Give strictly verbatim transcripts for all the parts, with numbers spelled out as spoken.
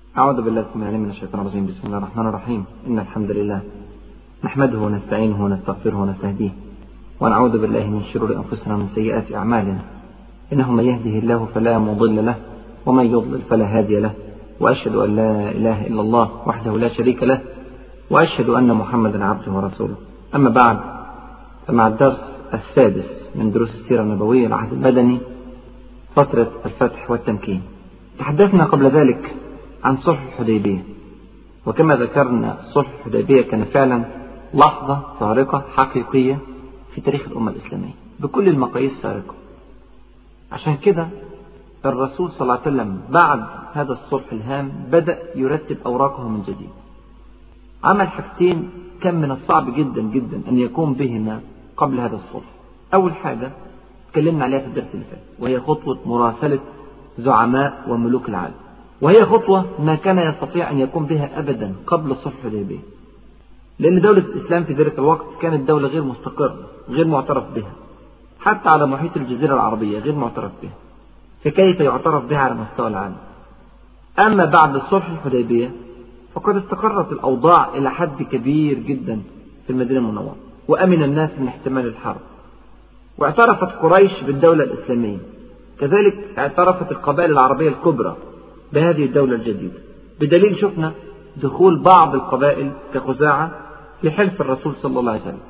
أعوذ بالله السميع العليم من الشيطان الرجيم. بسم الله الرحمن الرحيم. إن الحمد لله نحمده ونستعينه ونستغفره ونستهديه ونعوذ بالله من شرور أنفسنا ومن سيئات أعمالنا. إنه من يهده الله فلا مضل له ومن يضلل فلا هادي له، وأشهد أن لا إله إلا الله وحده لا شريك له، وأشهد أن محمدا عبده ورسوله. أما بعد، فمع الدرس السادس من دروس السيرة النبوية العهد المدني فترة الفتح والتمكين. تحدثنا قبل ذلك عن صلح الحديبية، وكما ذكرنا صلح الحديبية كان فعلا لحظة فارقة حقيقية في تاريخ الأمة الإسلامية بكل المقاييس فارقة. عشان كده الرسول صلى الله عليه وسلم بعد هذا الصلح الهام بدأ يرتب أوراقه من جديد. عمل حاجتين كان من الصعب جدا جدا أن يقوم بهما قبل هذا الصلح. أول حاجة تكلمنا عليها في الدرس اللي فات، وهي خطوة مراسلة زعماء وملوك العالم، وهي خطوة ما كان يستطيع أن يقوم بها أبدا قبل صلح الحديبية، لأن دولة الإسلام في ذلك الوقت كانت دولة غير مستقرة غير معترف بها، حتى على محيط الجزيرة العربية غير معترف بها، فكيف يعترف بها على مستوى العالم؟ أما بعد صلح الحديبية فقد استقرت الأوضاع إلى حد كبير جدا في المدينة المنورة، وأمن الناس من احتمال الحرب، واعترفت قريش بالدولة الإسلامية، كذلك اعترفت القبائل العربية الكبرى بهذه الدولة الجديدة، بدليل شفنا دخول بعض القبائل كخزاعة في حلف الرسول صلى الله عليه وسلم.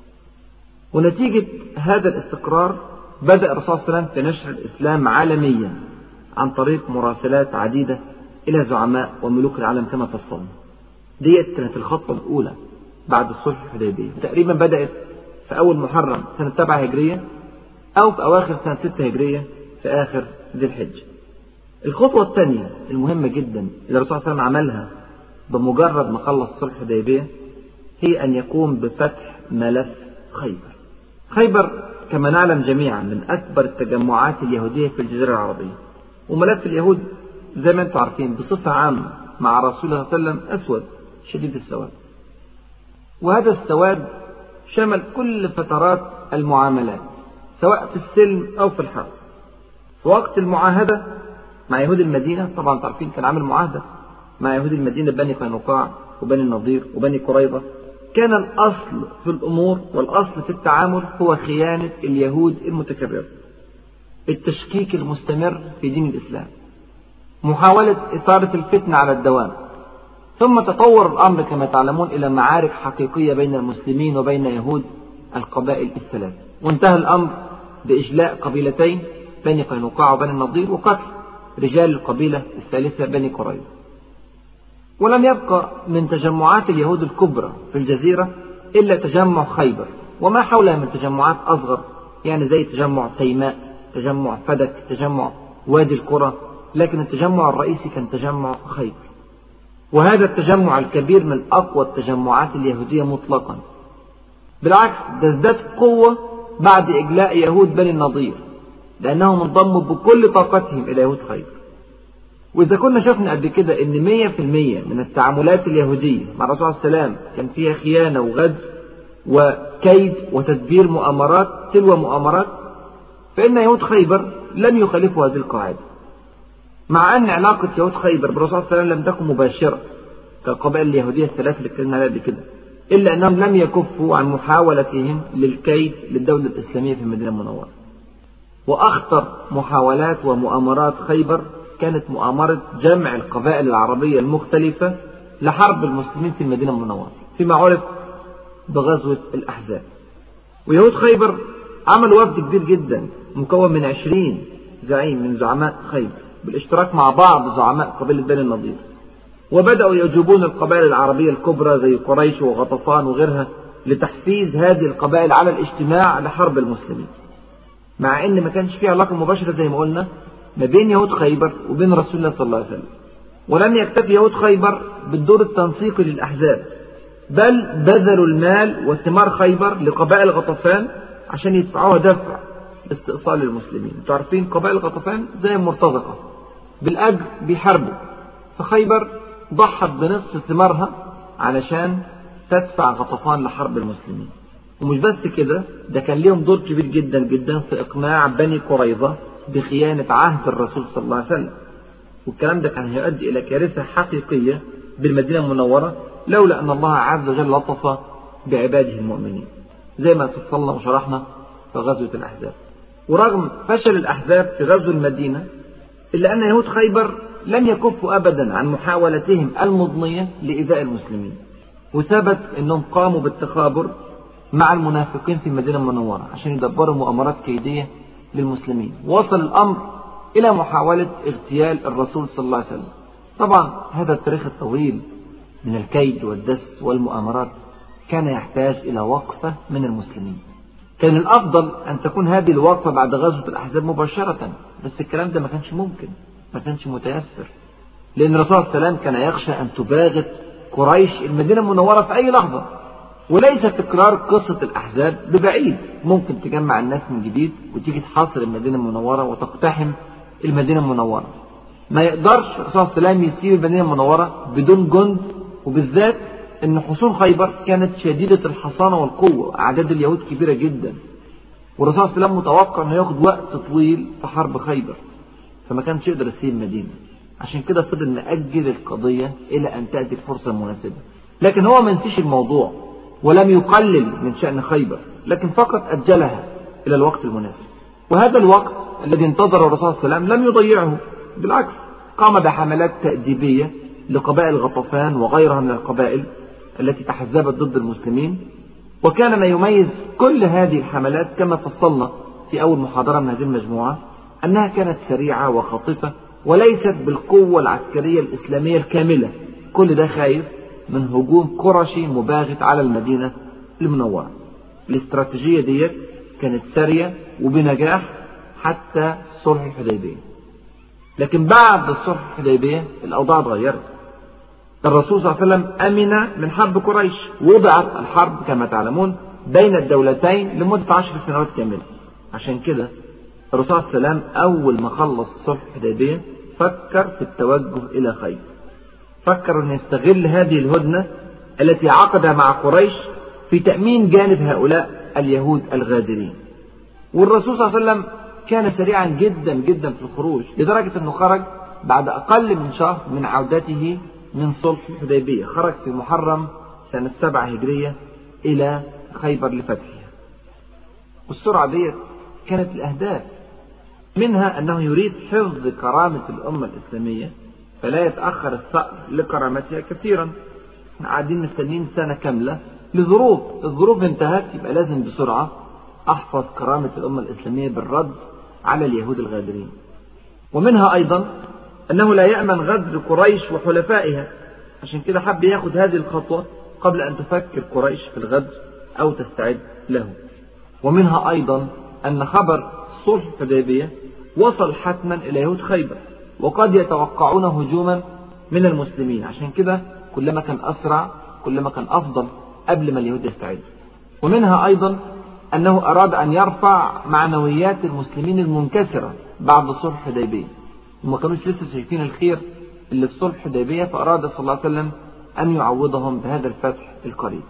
ونتيجة هذا الاستقرار بدأ الرسول صلى الله عليه وسلم في نشر الإسلام عالميا عن طريق مراسلات عديدة إلى زعماء وملوك العالم كما فصلنا. ديت كانت الخطوة الأولى بعد الصلح الحديبية، تقريبا بدأت في أول محرم سنة سبعة هجرية أو في أواخر سنة ستة هجرية في آخر ذي الحجة. الخطوة الثانية المهمة جدا اللي الرسول صلى الله عليه وسلم عملها بمجرد ما خلص صلح الحديبية هي أن يقوم بفتح ملف خيبر. خيبر كما نعلم جميعا من أكبر التجمعات اليهودية في الجزيرة العربية، وملف اليهود زي ما انتم عارفين بصفة عامة مع رسول الله صلى الله عليه وسلم أسود شديد السواد، وهذا السواد شمل كل فترات المعاملات سواء في السلم أو في الحرب. في وقت المعاهدة مع يهود المدينة، طبعا تعرفين كان عامل معاهدة مع يهود المدينة بني قينقاع وبني النضير وبني قريظة، كان الأصل في الأمور والأصل في التعامل هو خيانة اليهود المتكررة، التشكيك المستمر في دين الإسلام، محاولة إثارة الفتنة على الدوام. ثم تطور الأمر كما تعلمون إلى معارك حقيقية بين المسلمين وبين يهود القبائل الثلاث، وانتهى الأمر بإجلاء قبيلتين بني قينقاع وبني النضير وقتل رجال القبيلة الثالثة بني قريظة. ولم يبقى من تجمعات اليهود الكبرى في الجزيرة إلا تجمع خيبر وما حولها من تجمعات أصغر، يعني زي تجمع تيماء، تجمع فدك، تجمع وادي القرى، لكن التجمع الرئيسي كان تجمع خيبر. وهذا التجمع الكبير من أقوى التجمعات اليهودية مطلقا، بالعكس ده ازداد قوة بعد إجلاء يهود بني النضير، لأنهم انضموا بكل طاقتهم إلى يهود خيبر. وإذا كنا شفنا قبل كده إن مية في المية من التعاملات اليهودية مع الرسول صلى الله عليه وسلم كان فيها خيانة وغدر وكيد وتدبير مؤامرات تلو مؤامرات، فإن يهود خيبر لم يخالفوا هذه القاعدة، مع أن علاقة يهود خيبر بالرسول صلى الله عليه وسلم لم تكن مباشرة كالقبائل اليهودية الثلاث اللي اتكلمنا عليها قبل كده، إلا أنهم لم يكفوا عن محاولتهم للكيد للدولة الإسلامية في المدينة المنورة. وأخطر محاولات ومؤامرات خيبر كانت مؤامرة جمع القبائل العربية المختلفة لحرب المسلمين في المدينة المنورة فيما عرف بغزوة الأحزاب. ويهود خيبر عملوا وفد كبير جدا مكون من عشرين زعيم من زعماء خيبر بالاشتراك مع بعض زعماء قبيلة بني النضير، وبدأوا يجوبون القبائل العربية الكبرى زي قريش وغطفان وغيرها لتحفيز هذه القبائل على الاجتماع لحرب المسلمين، مع ان ما كانش فيه علاقة مباشرة زي ما قلنا ما بين يهود خيبر وبين رسول الله صلى الله عليه وسلم. ولم يكتفي يهود خيبر بالدور التنسيقي للأحزاب، بل بذلوا المال وثمار خيبر لقبائل غطفان عشان يدفعوها دفع استئصال المسلمين. انتوا عارفين قبائل غطفان زي المرتزقة بالأجر بيحاربوا، فخيبر ضحت بنصف ثمارها علشان تدفع غطفان لحرب المسلمين. ومش بس كده، ده كان ليهم دور كبير جدا جدا في إقناع بني قريظة بخيانة عهد الرسول صلى الله عليه وسلم، والكلام ده كان هيؤدي إلى كارثة حقيقية بالمدينة المنورة لولا أن الله عز وجل لطف بعباده المؤمنين، زي ما فصلنا وشرحنا في غزوة الأحزاب. ورغم فشل الأحزاب في غزو المدينة إلا أن يهود خيبر لم يكفوا أبدا عن محاولتهم المضنية لإيذاء المسلمين، وثبت أنهم قاموا بالتخابر مع المنافقين في المدينة المنورة عشان يدبروا مؤامرات كيدية للمسلمين. وصل الأمر إلى محاولة اغتيال الرسول صلى الله عليه وسلم. طبعا هذا التاريخ الطويل من الكيد والدس والمؤامرات كان يحتاج إلى وقفة من المسلمين. كان الأفضل أن تكون هذه الوقفة بعد غزوة الأحزاب مباشرة، بس الكلام ده ما كانش ممكن، ما كانش متيسر، لأن الرسول صلى الله عليه وسلم كان يخشى أن تباغت قريش المدينة المنورة في أي لحظة. وليس تكرار قصة الأحزاب ببعيد، ممكن تجمع الناس من جديد وتيجي تحاصر المدينة المنورة وتقتحم المدينة المنورة. ما يقدرش الرسول صلى الله عليه وسلم يسيب المدينة المنورة بدون جند، وبالذات أن حصون خيبر كانت شديدة الحصانة والقوة، أعداد اليهود كبيرة جدا، والرسول صلى الله عليه وسلم متوقع أنه ياخد وقت طويل في حرب خيبر، فما كانش يقدر يسيب المدينة. عشان كده فضل مأجل القضية إلى أن تأتي الفرصة المناسبة. لكن هو ما نسيش الموضوع ولم يقلل من شأن خيبر، لكن فقط أجلها إلى الوقت المناسب. وهذا الوقت الذي انتظر الرسول صلى الله عليه وسلم لم يضيعه، بالعكس قام بحملات تأديبية لقبائل غطفان وغيرها من القبائل التي تحزبت ضد المسلمين. وكان ما يميز كل هذه الحملات كما فصلنا في أول محاضرة من هذه المجموعة أنها كانت سريعة وخاطفة، وليست بالقوة العسكرية الإسلامية الكاملة. كل ده خايف من هجوم قرشي مباغت على المدينة المنورة. الاستراتيجية دي كانت سريعة وبنجاح حتى صلح الحديبية. لكن بعد صلح الحديبية الأوضاع اتغيرت. الرسول صلى الله عليه وسلم أمن من حرب قريش، وضعت الحرب كما تعلمون بين الدولتين لمدة عشر سنوات كاملة. عشان كده الرسول صلى الله عليه وسلم أول ما خلص صلح الحديبية فكر في التوجه إلى خيبر. فكر أن يستغل هذه الهدنة التي عقدها مع قريش في تأمين جانب هؤلاء اليهود الغادرين. والرسول صلى الله عليه وسلم كان سريعا جدا جدا في الخروج، لدرجة أنه خرج بعد أقل من شهر من عودته من صلح الحديبية. خرج في محرم سنة سبعة هجرية إلى خيبر لفتحها. والسرعة دي كانت الأهداف، منها أنه يريد حفظ كرامة الأمة الإسلامية فلا يتأخر الثأر لكرامتها كثيرا. احنا قاعدين مستنين سنة كاملة لظروف، الظروف انتهت، يبقى لازم بسرعة أحفظ كرامة الأمة الإسلامية بالرد على اليهود الغادرين. ومنها أيضا أنه لا يأمن غدر قريش وحلفائها، عشان كده حب ياخد هذه الخطوة قبل أن تفكر قريش في الغدر أو تستعد له. ومنها أيضا أن خبر صلح الحديبية وصل حتما إلى يهود خيبر، وقد يتوقعون هجوما من المسلمين، عشان كده كلما كان أسرع كلما كان أفضل قبل ما اليهود يستعدوا. ومنها أيضا أنه أراد أن يرفع معنويات المسلمين المنكسرة بعد صلح الحديبية، وما كانوش لسه شايفين الخير اللي في صلح الحديبية، فأراد صلى الله عليه وسلم أن يعوضهم بهذا الفتح القريب.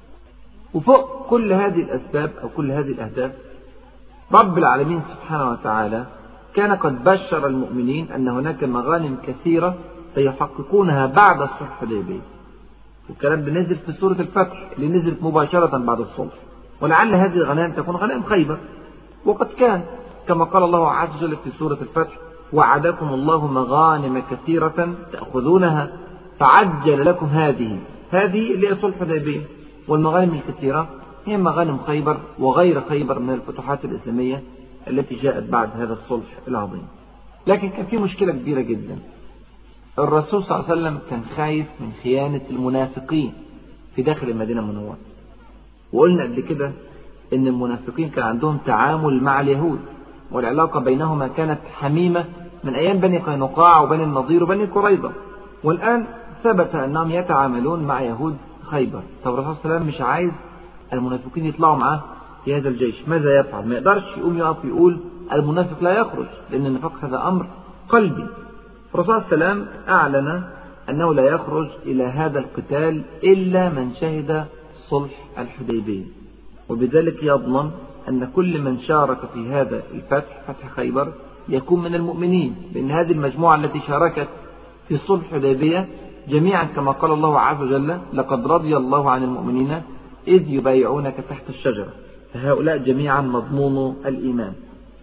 وفوق كل هذه الأسباب أو كل هذه الأهداف، رب العالمين سبحانه وتعالى كان قد بشر المؤمنين أن هناك مغانم كثيرة سيحققونها بعد صلح الحديبية. والكلام ده نزل في سورة الفتح اللي نزلت مباشرة بعد الصلح، ولعل هذه الغنائم تكون غنائم خيبر. وقد كان كما قال الله عز وجل في سورة الفتح: وعدكم الله مغانم كثيرة تأخذونها فعجل لكم هذه هذه اللي هي صلح الحديبية. والمغانم الكثيرة هي مغانم خيبر وغير خيبر من الفتوحات الإسلامية التي جاءت بعد هذا الصلح العظيم. لكن كان في مشكلة كبيرة جدا. الرسول صلى الله عليه وسلم كان خايف من خيانة المنافقين في داخل المدينة المنورة. وقلنا قبل كده ان المنافقين كان عندهم تعامل مع اليهود، والعلاقة بينهما كانت حميمة من ايام بني قينقاع وبني النضير وبني قريظة، والان ثبت انهم يتعاملون مع يهود خيبر. طب الرسول صلى الله عليه وسلم مش عايز المنافقين يطلعوا معاه في هذا الجيش، ماذا يفعل؟ ما يقدرش يقوم يقف يقول المنافق لا يخرج، لان النفاق هذا امر قلبي. الرسول صلى الله عليه وسلم اعلن انه لا يخرج الى هذا القتال الا من شهد صلح الحديبية، وبذلك يضمن أن كل من شارك في هذا الفتح فتح خيبر يكون من المؤمنين، لأن هذه المجموعة التي شاركت في صلح الحديبية جميعا كما قال الله عز وجل: لقد رضي الله عن المؤمنين إذ يبايعونك تحت الشجرة. فهؤلاء جميعا مضمون الإيمان.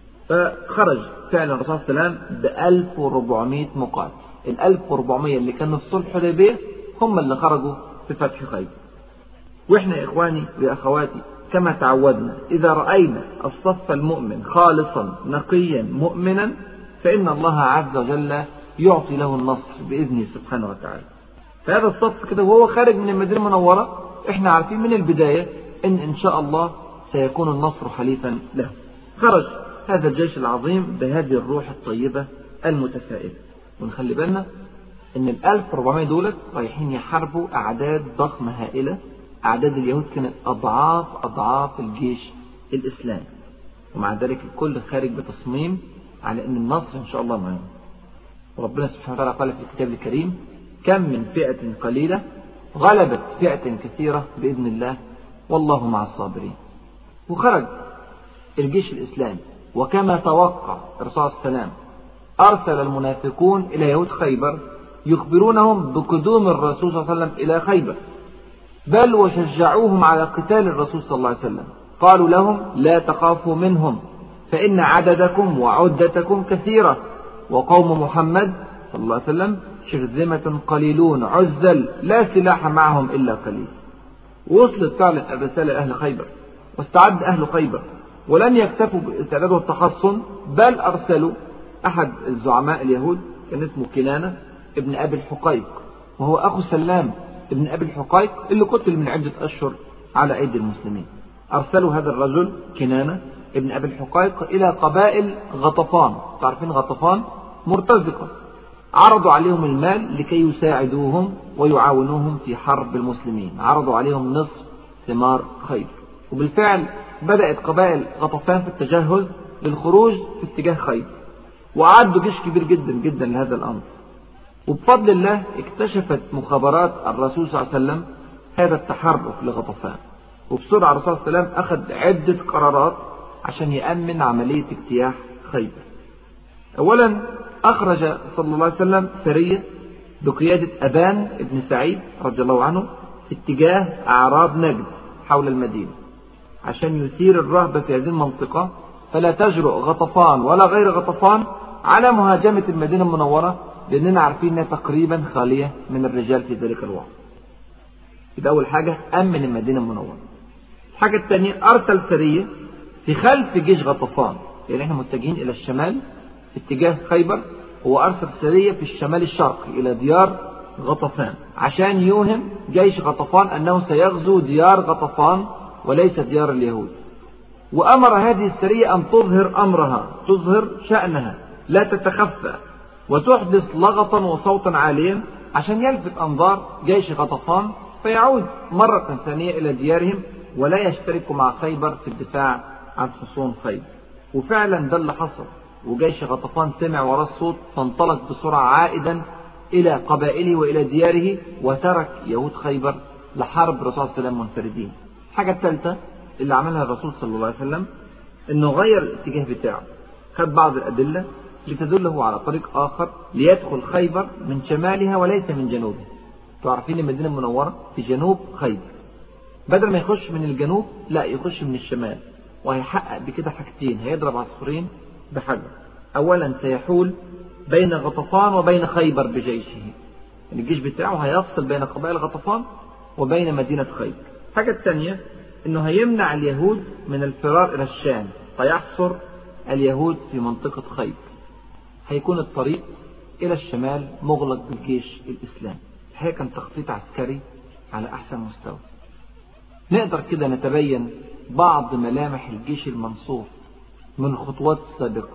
فخرج فعلا الرسول صلى الله عليه وسلم بألف واربعمائة مقاتل. الألف واربعمائة اللي كانوا في صلح الحديبية هم اللي خرجوا في فتح خيبر. وإحنا يا إخواني ويا أخواتي كما تعودنا إذا رأينا الصف المؤمن خالصا نقيا مؤمنا فإن الله عز وجل يعطي له النصر بإذنه سبحانه وتعالى. فهذا الصف كده وهو خارج من المدينة المنورة إحنا عارفين من البداية إن إن شاء الله سيكون النصر حليفا له. خرج هذا الجيش العظيم بهذه الروح الطيبة المتفائلة. ونخلي بالنا إن الألف واربعمائة دولت رايحين يحاربوا أعداد ضخمة هائلة. أعداد اليهود كانت أضعاف أضعاف الجيش الإسلامي، ومع ذلك الكل خارج بتصميم على أن النصر إن شاء الله معهم. وربنا سبحانه وتعالى قال في الكتاب الكريم: كم من فئة قليلة غلبت فئة كثيرة بإذن الله والله مع الصابرين. وخرج الجيش الإسلامي، وكما توقع الرسول صلى الله عليه وسلم أرسل المنافقون إلى يهود خيبر يخبرونهم بقدوم الرسول صلى الله عليه وسلم إلى خيبر، بل وشجعوهم على قتال الرسول صلى الله عليه وسلم. قالوا لهم: لا تخافوا منهم فإن عددكم وعدتكم كثيرة، وقوم محمد صلى الله عليه وسلم شرذمة قليلون عزل لا سلاح معهم إلا قليل. وصلت فعلا الرسالة لأهل خيبر، واستعد أهل خيبر، ولم يكتفوا باستعداد والتحصن، بل أرسلوا أحد الزعماء اليهود كان اسمه كنانة ابن أبي الحقيق، وهو أخو سلام ابن أبي الحقيق اللي قتل من عدة أشهر على أيدي المسلمين. أرسلوا هذا الرجل كنانة ابن أبي الحقيق إلى قبائل غطفان. تعرفين غطفان مرتزقة. عرضوا عليهم المال لكي يساعدوهم ويعاونوهم في حرب المسلمين. عرضوا عليهم نصف ثمار خيبر. وبالفعل بدأت قبائل غطفان في التجهز للخروج في اتجاه خيبر، وأعدوا جيش كبير جدا جدا لهذا الأمر. وبفضل الله اكتشفت مخابرات الرسول صلى الله عليه وسلم هذا التحرك لغطفان، وبسرعة الرسول صلى الله عليه وسلم أخذ عدة قرارات عشان يأمن عملية اجتياح خيبر. أولا أخرج صلى الله عليه وسلم سرية بقيادة أبان بن سعيد رضي الله عنه في اتجاه أعراب نجد حول المدينة عشان يثير الرهبة في هذه المنطقة، فلا تجرؤ غطفان ولا غير غطفان على مهاجمة المدينة المنورة، لأننا عارفين أنها تقريبا خالية من الرجال في ذلك الوقت. يبقى أول حاجة أمن المدينة المنورة. الحاجة الثانية أرسل سرية في خلف جيش غطفان، يعني احنا متجهين إلى الشمال في اتجاه خيبر، هو أرسل سرية في الشمال الشرقي إلى ديار غطفان عشان يوهم جيش غطفان أنه سيغزو ديار غطفان وليس ديار اليهود. وأمر هذه السرية أن تظهر أمرها، تظهر شأنها، لا تتخفى، وتحدث لغطا وصوتا عاليا عشان يلفت أنظار جيش غطفان فيعود مرة ثانية إلى ديارهم ولا يشتركوا مع خيبر في الدفاع عن حصون خيبر. وفعلا ده اللي حصل، وجيش غطفان سمع وراء الصوت فانطلق بسرعة عائدا إلى قبائله وإلى دياره، وترك يهود خيبر لحرب الرسول صلى الله عليه وسلم منفردين. الحاجة الثالثة اللي عملها الرسول صلى الله عليه وسلم إنه غير الاتجاه بتاعه، خد بعض الأدلة لتدله على طريق آخر ليدخل خيبر من شمالها وليس من جنوبها. تعرفين المدينة المنورة في جنوب خيبر، بدل ما يخش من الجنوب لا يخش من الشمال، وهيحقق بكده حاجتين، هيضرب عصفورين بحجر. أولا سيحول بين غطفان وبين خيبر بجيشه، الجيش بتاعه هيفصل بين قبائل غطفان وبين مدينة خيبر. الحاجة الثانية انه هيمنع اليهود من الفرار الى الشام، فيحصر اليهود في منطقة خيبر. هيكون الطريق الى الشمال مغلق بالجيش الاسلامي. الحقيقة كان تخطيط عسكري على احسن مستوى. نقدر كده نتبين بعض ملامح الجيش المنصور من الخطوات السابقة.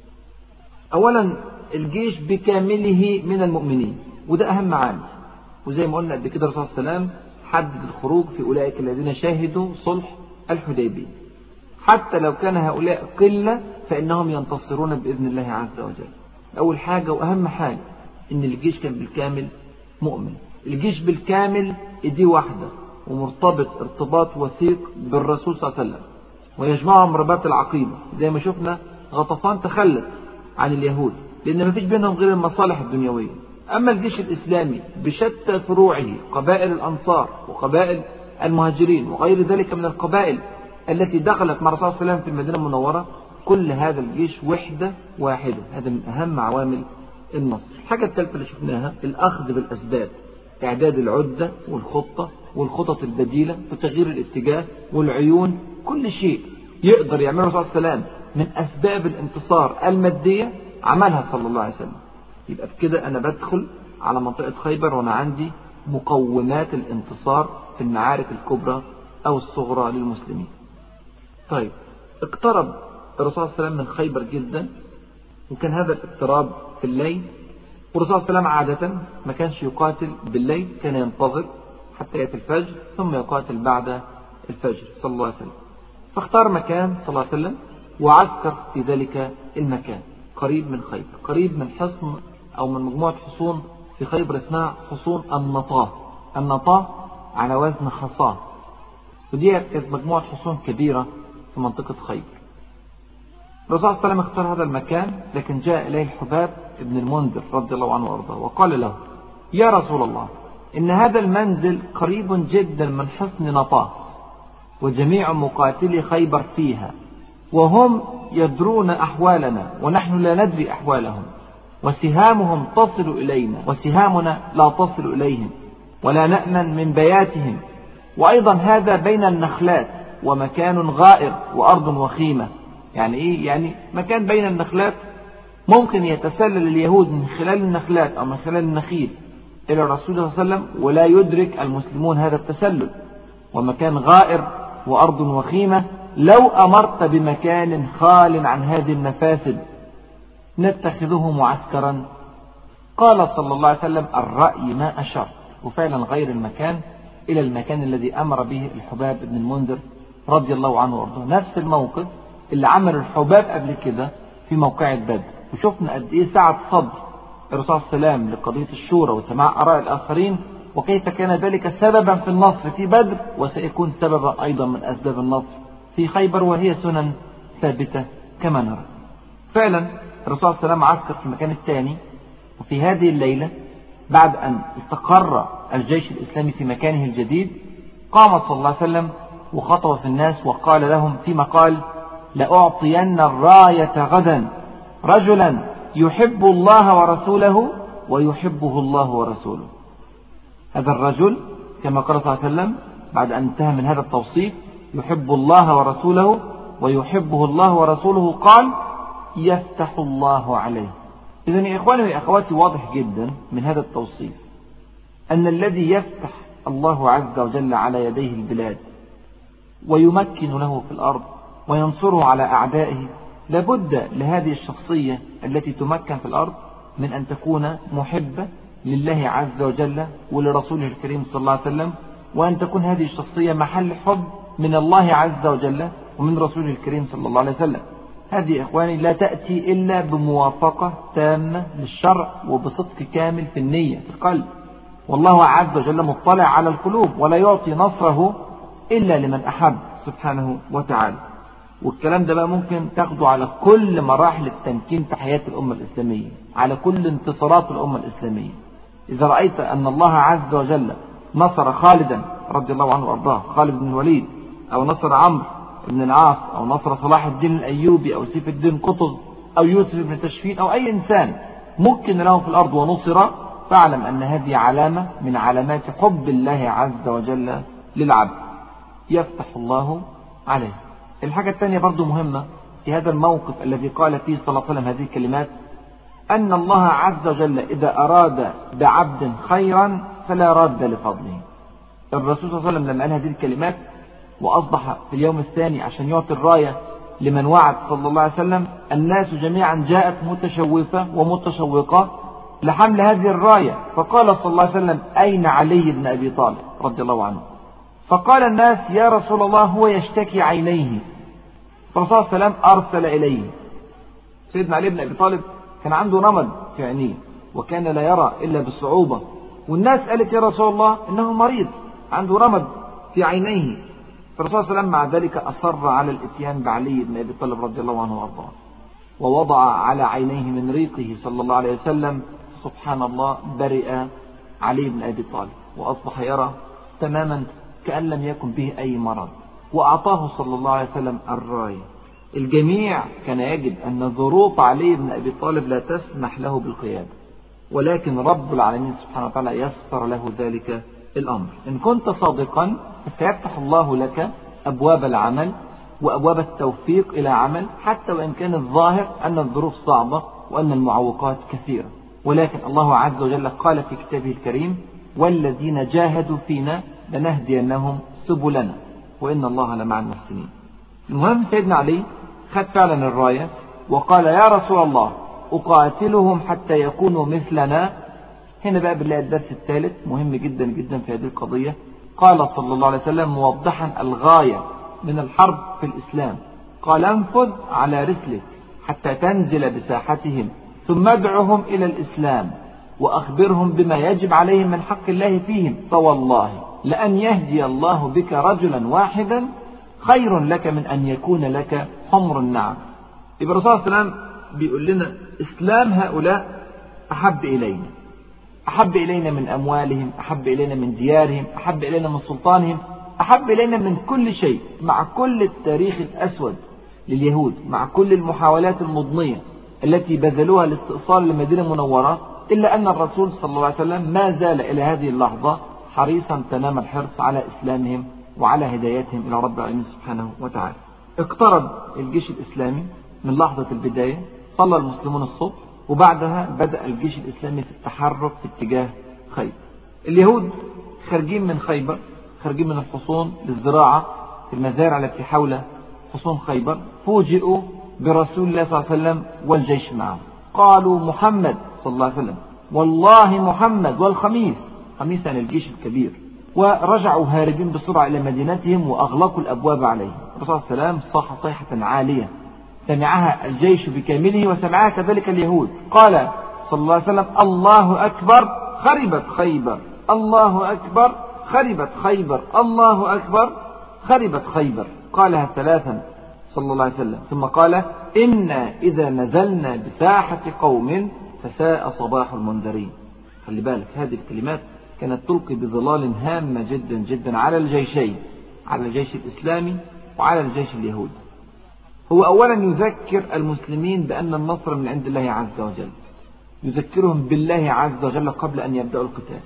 اولا الجيش بكامله من المؤمنين، وده اهم عامل، وزي ما قلنا قبل كده الرسول صلى الله عليه وسلم حدد الخروج في أولئك الذين شاهدوا صلح الحديبية. حتى لو كان هؤلاء قلة فإنهم ينتصرون بإذن الله عز وجل. أول حاجة وأهم حاجة إن الجيش كان بالكامل مؤمن. الجيش بالكامل إيديه واحدة ومرتبط ارتباط وثيق بالرسول صلى الله عليه وسلم، ويجمعهم رباط العقيدة. زي ما شفنا غطفان تخلت عن اليهود، لأن ما فيش بينهم غير المصالح الدنيوية. أما الجيش الإسلامي بشتى فروعه، قبائل الأنصار وقبائل المهاجرين وغير ذلك من القبائل التي دخلت مع الرسول صلى الله عليه وسلم في المدينة المنورة، كل هذا الجيش وحدة واحدة. هذا من أهم عوامل النصر. الحاجة الثالثة اللي شفناها الأخذ بالأسباب، إعداد العدة والخطة والخطط البديلة وتغيير الاتجاه والعيون، كل شيء يقدر يعمله الرسول صلى الله عليه وسلم من أسباب الانتصار المادية عملها صلى الله عليه وسلم. يبقى بكده أنا بدخل على منطقة خيبر وأنا عندي مقومات الانتصار في المعارك الكبرى أو الصغرى للمسلمين. طيب، اقترب الرسول صلى الله عليه وسلم من خيبر جدا، وكان هذا الاقتراب في الليل، والرسول صلى الله عليه وسلم عادة ما كانش يقاتل بالليل، كان ينتظر حتى يأتي الفجر ثم يقاتل بعد الفجر صلى الله عليه وسلم. فاختار مكان صلى الله عليه وسلم وعسكر في ذلك المكان قريب من خيبر، قريب من حصن أو من مجموعة حصون في خيبر اسمها حصون النطاه. النطاه على وزن حصاه، ودي كانت مجموعة حصون كبيرة في منطقة خيبر. الرسول صلى الله عليه وسلم اختار هذا المكان، لكن جاء إليه الحباب ابن المنذر رضي الله عنه وارضاه وقال له: يا رسول الله، إن هذا المنزل قريب جدا من حصن نطاه، وجميع مقاتلي خيبر فيها، وهم يدرون أحوالنا ونحن لا ندري أحوالهم، وسهامهم تصل إلينا وسهامنا لا تصل إليهم، ولا نأمن من بياتهم، وأيضا هذا بين النخلات، ومكان غائر وأرض وخيمة. يعني إيه؟ يعني مكان بين النخلات، ممكن يتسلل اليهود من خلال النخلات أو من خلال النخيل إلى الرسول صلى الله عليه وسلم ولا يدرك المسلمون هذا التسلل، ومكان غائر وأرض وخيمة. لو أمرت بمكان خال عن هذه المفاسد نتخذه معسكرا. قال صلى الله عليه وسلم: الرأي ما أشر. وفعلا غير المكان إلى المكان الذي أمر به الحباب بن المنذر رضي الله عنه وارضاه، نفس الموقف اللي عمل الحباب قبل كده في موقعة بدر. وشفنا قد إيه سعة صدر الرسول صلى الله عليه وسلم لقضية الشورى وسماع آراء الآخرين، وكيف كان ذلك سببا في النصر في بدر، وسيكون سببا أيضا من أسباب النصر في خيبر، وهي سنن ثابتة كما نرى. فعلا الرسول صلى الله عليه وسلم عسكر في المكان الثاني، وفي هذه الليلة بعد أن استقر الجيش الإسلامي في مكانه الجديد، قام صلى الله عليه وسلم وخطب في الناس وقال لهم فيما قال: لأعطين الراية غدا رجلا يحب الله ورسوله ويحبه الله ورسوله. هذا الرجل كما قال صلى الله عليه وسلم بعد أن انتهى من هذا التوصيف: يحب الله ورسوله ويحبه الله ورسوله، قال: يفتح الله عليه. إذن يا إخواني وأخواتي، واضح جدا من هذا التوصيف أن الذي يفتح الله عز وجل على يديه البلاد ويمكن له في الأرض وينصره على أعدائه، لابد لهذه الشخصية التي تمكن في الأرض من أن تكون محبة لله عز وجل ولرسوله الكريم صلى الله عليه وسلم، وأن تكون هذه الشخصية محل حب من الله عز وجل ومن رسوله الكريم صلى الله عليه وسلم. هذه يا إخواني لا تأتي إلا بموافقة تامة للشرع وبصدق كامل في النية في القلب، والله عز وجل مطلع على القلوب ولا يعطي نصره إلا لمن أحب سبحانه وتعالى. والكلام ده بقى ممكن تاخده على كل مراحل التمكين في حياة الأمة الإسلامية، على كل انتصارات الأمة الإسلامية. إذا رأيت أن الله عز وجل نصر خالدا رضي الله عنه وارضاه، خالد بن الوليد، أو نصر عمرو بن العاص، أو نصر صلاح الدين الأيوبي، أو سيف الدين قطز، أو يوسف بن تشفين، أو أي إنسان ممكن له في الأرض ونصر، فاعلم أن هذه علامة من علامات حب الله عز وجل للعبد، يفتح الله عليه. الحاجة الثانية برضو مهمة في هذا الموقف الذي قال فيه صلى الله عليه وسلم هذه الكلمات، أن الله عز وجل إذا أراد بعبد خيرا فلا راد لفضله. الرسول صلى الله عليه وسلم لما قال هذه الكلمات وأصبح في اليوم الثاني عشان يعطي الراية لمن وعد صلى الله عليه وسلم، الناس جميعا جاءت متشوفة ومتشوقة لحمل هذه الراية، فقال صلى الله عليه وسلم: أين علي بن أبي طالب رضي الله عنه؟ فقال الناس: يا رسول الله هو يشتكي عينيه. فالرسول صلى الله عليه وسلم أرسل إليه. سيدنا علي بن أبي طالب كان عنده رمد في عينيه وكان لا يرى إلا بصعوبة، والناس قالت: يا رسول الله إنه مريض عنده رمد في عينيه. فالرسول صلى الله عليه وسلم مع ذلك أصر على الاتيان بعلي بن أبي طالب رضي الله عنه وارضاه. ووضع على عينيه من ريقه صلى الله عليه وسلم، سبحان الله برئ علي بن أبي طالب وأصبح يرى تماما كأن لم يكن به أي مرض، وأعطاه صلى الله عليه وسلم الراية. الجميع كان يجد أن ظروف علي بن أبي طالب لا تسمح له بالقيادة، ولكن رب العالمين سبحانه وتعالى يسر له ذلك الأمر. إن كنت صادقا فسيفتح الله لك أبواب العمل وأبواب التوفيق إلى عمل، حتى وإن كان الظاهر أن الظروف صعبة وأن المعوقات كثيرة، ولكن الله عز وجل قال في كتابه الكريم: والذين جاهدوا فينا لنهدينهم سبلنا وإن الله لمع المحسنين. المهم سيدنا علي خد فعلا الراية وقال: يا رسول الله أقاتلهم حتى يكونوا مثلنا. هنا بقى بالله الدرس الثالث مهم جدا جدا في هذه القضية. قال صلى الله عليه وسلم موضحا الغاية من الحرب في الإسلام، قال: انفذ على رسلك حتى تنزل بساحتهم، ثم ادعهم إلى الإسلام وأخبرهم بما يجب عليهم من حق الله فيهم، فوالله لأن يهدي الله بك رجلا واحدا خير لك من أن يكون لك حمر النعم. يبقى الرسول صلى الله عليه وسلم بيقول لنا إسلام هؤلاء أحب إلينا، أحب إلينا من أموالهم، أحب إلينا من ديارهم، أحب إلينا من سلطانهم، أحب إلينا من كل شيء. مع كل التاريخ الأسود لليهود، مع كل المحاولات المضنية التي بذلوها لاستئصال المدينة المنورة، إلا أن الرسول صلى الله عليه وسلم ما زال إلى هذه اللحظة حريصا تمام الحرص على إسلامهم وعلى هدايتهم إلى رب العالمين سبحانه وتعالى. اقترب الجيش الإسلامي من لحظة البداية، صلى المسلمون الصبح، وبعدها بدأ الجيش الإسلامي في التحرك في اتجاه خيبر. اليهود خارجين من خيبر، خارجين من الحصون للزراعة في المزارع التي حول حصون خيبر، فوجئوا برسول الله صلى الله عليه وسلم والجيش معه. قالوا: محمد صلى الله عليه وسلم، والله محمد، والخميس، خميس عن الجيش الكبير. ورجعوا هاربين بسرعة إلى مدينتهم وأغلقوا الأبواب عليهم. الرسول صلى الله عليه وسلم صاح صيحة عالية سمعها الجيش بكامله وسمعها كذلك اليهود. قال صلى الله عليه وسلم: الله أكبر، خربت خيبر، الله أكبر، خربت خيبر، الله أكبر، خربت خيبر. قالها ثلاثا صلى الله عليه وسلم، ثم قال: إنا إذا نزلنا بساحة قوم فساء صباح المنذرين. خلي بالك، هذه الكلمات كانت تلقي بظلال هامة جدا جدا على الجيشين، على الجيش الإسلامي وعلى الجيش اليهودي. هو أولا يذكر المسلمين بأن النصر من عند الله عز وجل، يذكرهم بالله عز وجل قبل أن يبدأوا القتال،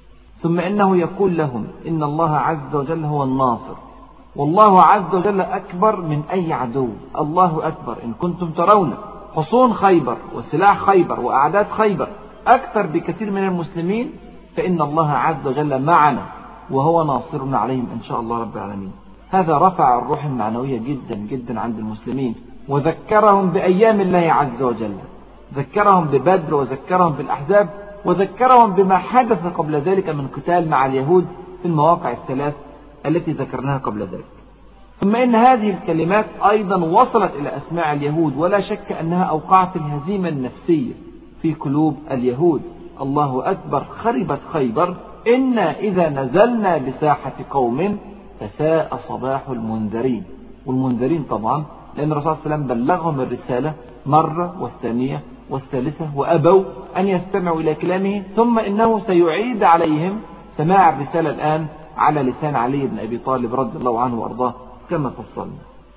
ثم إنه يقول لهم إن الله عز وجل هو الناصر، والله عز وجل أكبر من أي عدو. الله أكبر، إن كنتم ترون حصون خيبر وسلاح خيبر وأعداد خيبر أكثر بكثير من المسلمين، فإن الله عز وجل معنا وهو ناصرنا عليهم إن شاء الله رب العالمين. هذا رفع الروح المعنوية جدا جدا عند المسلمين، وذكرهم بأيام الله عز وجل، ذكرهم ببدر وذكرهم بالأحزاب، وذكرهم بما حدث قبل ذلك من قتال مع اليهود في المواقع الثلاث التي ذكرناها قبل ذلك. ثم إن هذه الكلمات أيضا وصلت إلى أسماع اليهود، ولا شك أنها أوقعت الهزيمة النفسية في قلوب اليهود. الله أكبر، خربت خيبر، إنا إذا نزلنا بساحة قوم فساء صباح المنذرين. والمنذرين طبعا لأن الرسول صلى الله عليه وسلم بلغهم الرسالة مرة والثانية والثالثة وأبوا أن يستمعوا إلى كلامه، ثم إنه سيعيد عليهم سماع الرسالة الآن على لسان علي بن أبي طالب رضي الله عنه وأرضاه كما فصلنا.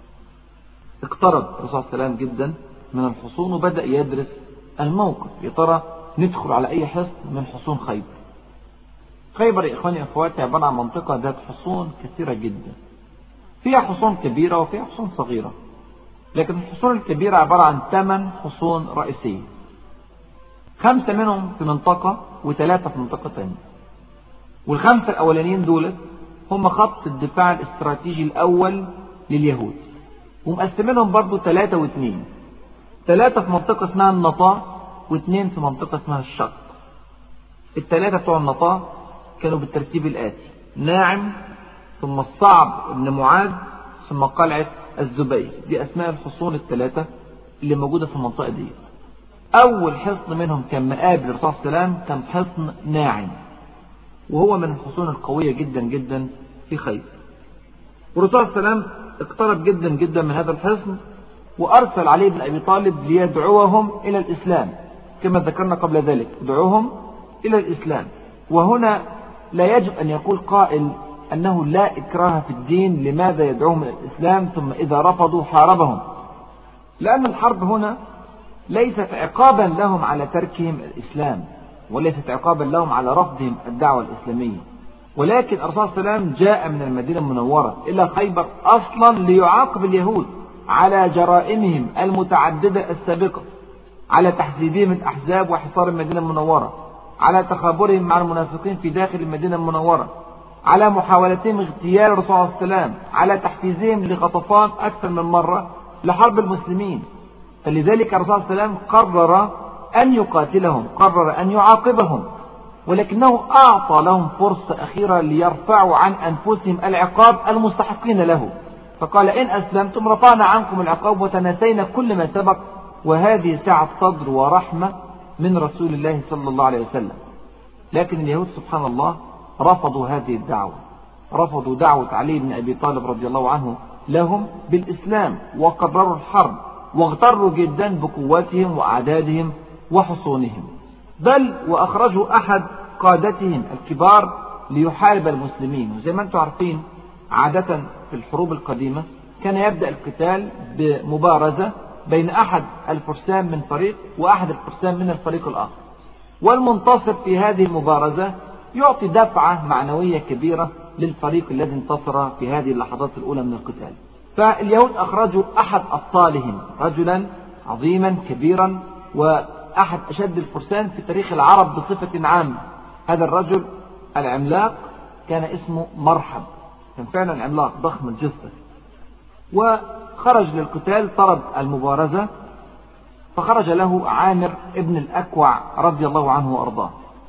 اقترب الرسول صلى الله عليه وسلم جدا من الحصون وبدأ يدرس الموقف، يا ترى ندخل على أي حصن من حصون خيبر. خيبر يا إخواني أخواتي عبارة عن منطقة ذات حصون كثيرة جدا، فيها حصون كبيرة وفيها حصون صغيرة، لكن الحصون الكبيرة عبارة عن ثمان حصون رئيسية، خمسة منهم في منطقة وثلاثة في منطقة ثانية. والخمسة الأولانيين دولت هم خط الدفاع الاستراتيجي الأول لليهود، ومقسمينهم برضو ثلاثة واثنين، ثلاثة في منطقة اسمها النطاة واثنين في منطقة اسمها الشق. الثلاثة بتوع النطاة كانوا بالترتيب الآتي: ناعم، ثم الصعب بن معاذ، ثم قلعة الزبير. دي أسماء الحصون الثلاثة اللي موجودة في المنطقة دي. أول حصن منهم كان مقابل الرسول صلى الله عليه وسلم كان حصن ناعم، وهو من الحصون القوية جدا جدا في خيبر. والرسول صلى الله عليه وسلم اقترب جدا جدا من هذا الحصن، وأرسل علي بن أبي طالب ليدعوهم إلى الإسلام كما ذكرنا قبل ذلك، دعوهم إلى الإسلام. وهنا لا يجب أن يقول قائل أنه لا إكراه في الدين، لماذا يدعوهم إلى الإسلام ثم إذا رفضوا حاربهم؟ لأن الحرب هنا ليست عقابا لهم على تركهم الإسلام، وليست عقابا لهم على رفضهم الدعوة الإسلامية، ولكن الرسول صلى الله عليه وسلم جاء من المدينة المنورة إلى خيبر أصلا ليعاقب اليهود على جرائمهم المتعددة السابقة، على تحزيبهم الأحزاب وحصار المدينة المنورة، على تخابرهم مع المنافقين في داخل المدينة المنورة، على محاولتهم اغتيال الرسول صلى الله عليه وسلم، على تحفيزهم لغطفان أكثر من مرة لحرب المسلمين. فلذلك الرسول صلى الله عليه وسلم قرر أن يقاتلهم، قرر أن يعاقبهم، ولكنه أعطى لهم فرصة أخيرة ليرفعوا عن أنفسهم العقاب المستحقين له، فقال إن أسلمتم رفعنا عنكم العقاب وتناسينا كل ما سبق. وهذه سعة صدر ورحمة من رسول الله صلى الله عليه وسلم. لكن اليهود سبحان الله رفضوا هذه الدعوة، رفضوا دعوة علي بن أبي طالب رضي الله عنه لهم بالإسلام، وقرروا الحرب، واغتروا جدا بقوتهم وأعدادهم وحصونهم، بل وأخرجوا أحد قادتهم الكبار ليحارب المسلمين. وزي ما أنتم عارفين عادة في الحروب القديمة كان يبدأ القتال بمبارزة بين أحد الفرسان من فريق وأحد الفرسان من الفريق الآخر، والمنتصر في هذه المبارزة يعطي دفعة معنوية كبيرة للفريق الذي انتصر في هذه اللحظات الأولى من القتال. فاليهود أخرجوا أحد أبطالهم، رجلا عظيما كبيرا وأحد أشد الفرسان في تاريخ العرب بصفة عامة. هذا الرجل العملاق كان اسمه مرحب، كان فعلا عملاق ضخم الجثة، وخرج للقتال، طرد المبارزة، فخرج له عامر ابن الأكوع رضي الله عنه وأرضاه.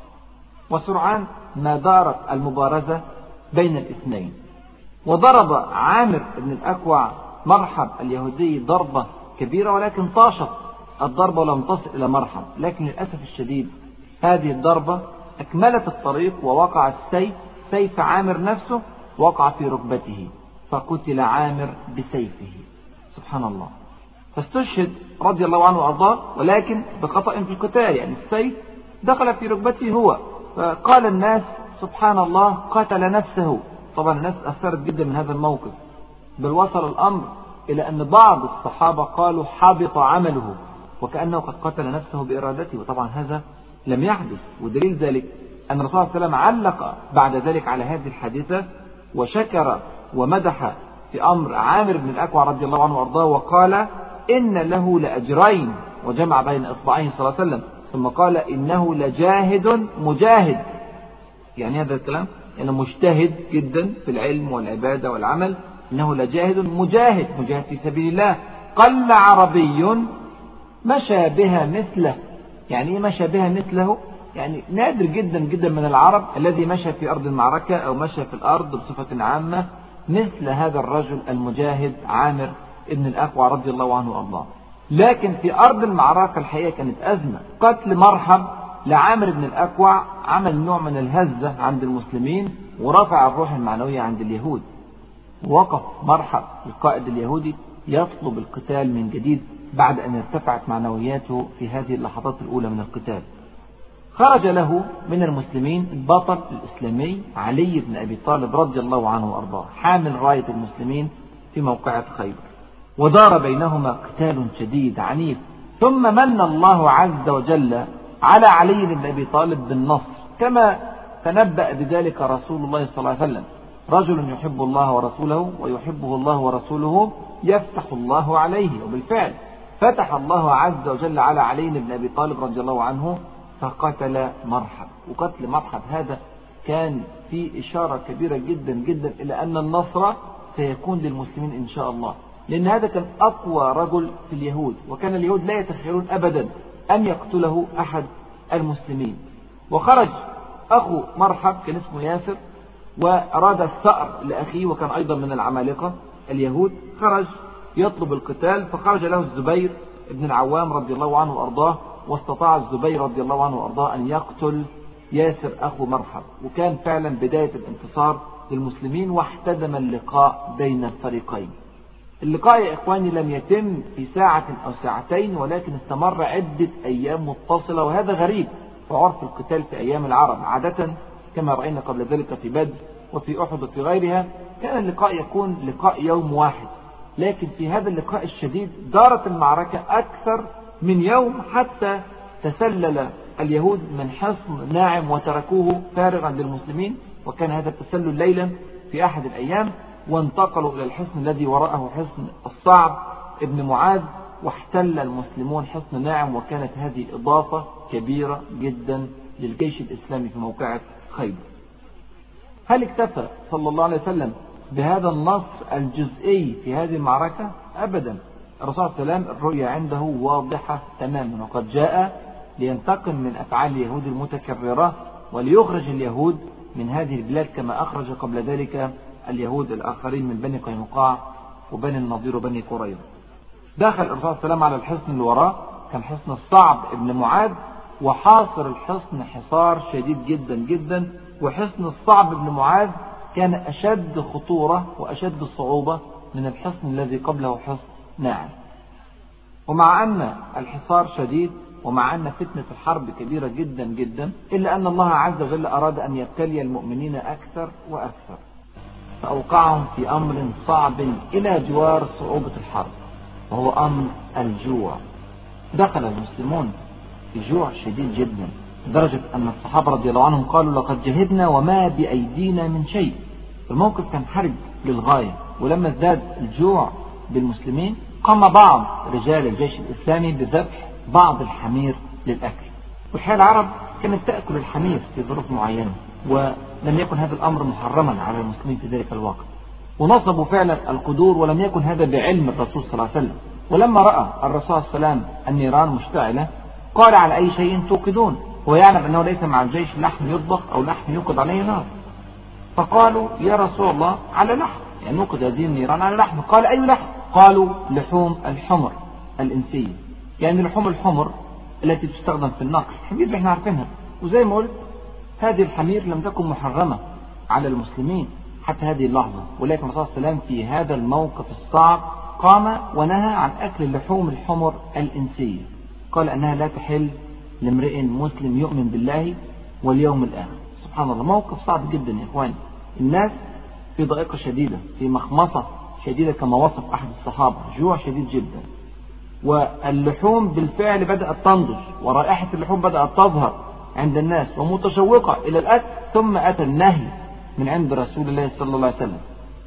وسرعان ما دارت المبارزة بين الاثنين، وضرب عامر بن الأكوع مرحب اليهودي ضربة كبيرة، ولكن طاشت الضربة ولم تصل إلى مرحب. لكن للأسف الشديد هذه الضربة أكملت الطريق، ووقع السيف، سيف عامر نفسه وقع في ركبته، فقتل عامر بسيفه. سبحان الله. فاستشهد رضي الله عنه وأرضاه، ولكن بخطأ في القتال، يعني السيف دخل في ركبته هو. فقال الناس سبحان الله قتل نفسه. طبعا الناس أثرت جدا من هذا الموقف، بل وصل الأمر إلى أن بعض الصحابة قالوا حبط عمله، وكأنه قد قتل نفسه بإرادته. وطبعا هذا لم يحدث، ودليل ذلك أن الرسول صلى الله عليه وسلم علق بعد ذلك على هذه الحادثة وشكر ومدح في أمر عامر بن الأكوع رضي الله عنه وأرضاه، وقال إن له لأجرين، وجمع بين إصبعين صلى الله عليه وسلم، ثم قال إنه لجاهد مجاهد. يعني هذا الكلام يعني مجتهد جدا في العلم والعبادة والعمل، إنه لجاهد مجاهد، مجاهد في سبيل الله. قل عربي مشى بها مثله. يعني إيه مشى بها مثله؟ يعني نادر جدا جدا من العرب الذي مشى في أرض المعركة أو مشى في الأرض بصفة عامة مثل هذا الرجل المجاهد عامر ابن الأكوع رضي الله عنه وأرضاه. لكن في أرض المعركة الحقيقة كانت أزمة. قتل مرحب لعامر بن الأكوع عمل نوع من الهزة عند المسلمين، ورفع الروح المعنوية عند اليهود. وقف مرحب القائد اليهودي يطلب القتال من جديد بعد أن ارتفعت معنوياته في هذه اللحظات الأولى من القتال. خرج له من المسلمين البطل الإسلامي علي بن أبي طالب رضي الله عنه وأرضاه، حامل راية المسلمين في موقعة خيبر، ودار بينهما قتال شديد عنيف. ثم من الله عز وجل على علي بن أبي طالب بالنصر، كما تنبأ بذلك رسول الله صلى الله عليه وسلم: رجل يحب الله ورسوله ويحبه الله ورسوله يفتح الله عليه. وبالفعل فتح الله عز وجل على علي بن أبي طالب رضي الله عنه، فقتل مرحب. وقتل مرحب هذا كان فيه إشارة كبيرة جدا جدا إلى أن النصر سيكون للمسلمين إن شاء الله، لأن هذا كان أقوى رجل في اليهود، وكان اليهود لا يتخيلون أبدا أن يقتله أحد المسلمين. وخرج أخو مرحب كان اسمه ياسر، وأراد الثأر لأخيه، وكان أيضا من العمالقة اليهود، خرج يطلب القتال. فخرج له الزبير ابن العوام رضي الله عنه وأرضاه، واستطاع الزبير رضي الله عنه وأرضاه أن يقتل ياسر أخو مرحب، وكان فعلا بداية الانتصار للمسلمين، واحتدم اللقاء بين الفريقين. اللقاء يا إخواني لم يتم في ساعة أو ساعتين، ولكن استمر عدة أيام متصلة، وهذا غريب في عرف القتال في أيام العرب. عادة كما رأينا قبل ذلك في بدر وفي أحد وفي غيرها كان اللقاء يكون لقاء يوم واحد، لكن في هذا اللقاء الشديد دارت المعركة أكثر من يوم، حتى تسلل اليهود من حصن ناعم وتركوه فارغا للمسلمين، وكان هذا التسلل ليلا في أحد الأيام، وانتقلوا إلى الحصن الذي وراءه حصن الصعب ابن معاذ، واحتل المسلمون حصن ناعم، وكانت هذه إضافة كبيرة جدا للجيش الإسلامي في موقعة خيبر. هل اكتفى صلى الله عليه وسلم بهذا النصر الجزئي في هذه المعركة؟ أبدا. الرسول صلى الله عليه وسلم الرؤية عنده واضحة تماما، وقد جاء لينتقم من أفعال اليهود المتكررة وليخرج اليهود من هذه البلاد، كما أخرج قبل ذلك اليهود الآخرين من بني قينقاع وبني النضير وبني قريظة. دخل الرسول صلى الله عليه وسلم على الحصن اللي وراه، كان حصن الصعب ابن معاذ، وحاصر الحصن حصار شديد جدا جدا، وحصن الصعب ابن معاذ كان أشد خطورة وأشد صعوبة من الحصن الذي قبله حصن ناعم. ومع أن الحصار شديد، ومع أن فتنة الحرب كبيرة جدا جدا، إلا أن الله عز وجل أراد أن يبتلي المؤمنين أكثر وأكثر، فأوقعهم في أمر صعب إلى جوار صعوبة الحرب، وهو أمر الجوع. دخل المسلمون في جوع شديد جدا، لدرجة أن الصحابة رضي الله عنهم قالوا لقد جهدنا وما بأيدينا من شيء. الموقف كان حرج للغاية، ولما ازداد الجوع بالمسلمين قام بعض رجال الجيش الإسلامي بذبح بعض الحمير للأكل. والحقيقة العرب كانت تأكل الحمير في ظروف معينة، ولم يكن هذا الأمر محرما على المسلمين في ذلك الوقت، ونصبوا فعلا القدور، ولم يكن هذا بعلم الرسول صلى الله عليه وسلم. ولما رأى الرسول صلى الله عليه وسلم النيران مشتعلة قال على أي شيء توقدون؟ هو يعلم أنه ليس مع الجيش لحم يطبخ أو لحم يوقد عليه نار. فقالوا يا رسول الله على لحم، يعني نوقد هذه النيران على لحم. قال أي لحم؟ قالوا لحوم الحمر الإنسية، يعني لحوم الحمر التي تستخدم في النقل، الحمير اللي احنا عارفينها. وزي ما قلت هذه الحمير لم تكن محرمة على المسلمين حتى هذه اللحظة، ولكن الرسول صلى الله عليه وسلم في هذا الموقف الصعب قام ونهى عن أكل لحوم الحمر الإنسية، قال أنها لا تحل لامرئ مسلم يؤمن بالله واليوم الآخر. سبحان الله، موقف صعب جدا يا إخواني. الناس في ضائقة شديدة، في مخمصة شديدة كما وصف أحد الصحابة، جوع شديد جدا، واللحوم بالفعل بدأت تنضج، ورائحة اللحوم بدأت تظهر عند الناس ومتشوقة إلى الأكل. ثم أتى النهي من عند رسول الله صلى الله عليه وسلم.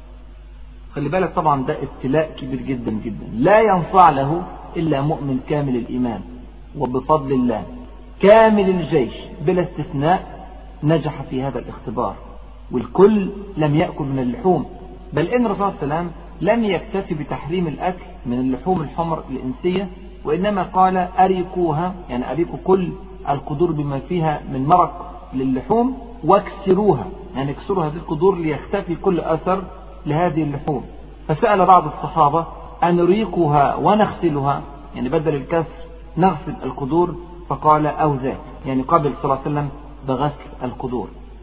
خلي بالك طبعا ده ابتلاء كبير جدا جدا، لا ينصاع له إلا مؤمن كامل الإيمان، وبفضل الله كامل الجيش بلا استثناء نجح في هذا الاختبار، والكل لم يأكل من اللحوم. بل إن الرسول صلى الله عليه وسلم لم يكتفي بتحريم الأكل من اللحوم الحمر الإنسية، وإنما قال أريكوها، يعني أريكوا كل القدور بما فيها من مرق للحوم واكسروها، يعني اكسروا هذه القدور ليختفي كل أثر لهذه اللحوم. فسأل بعض الصحابة أن نريكوها ونغسلها، يعني بدل الكسر نغسل القدور، فقال أو ذاك، يعني قبل صلى الله عليه وسلم بغسل القدور.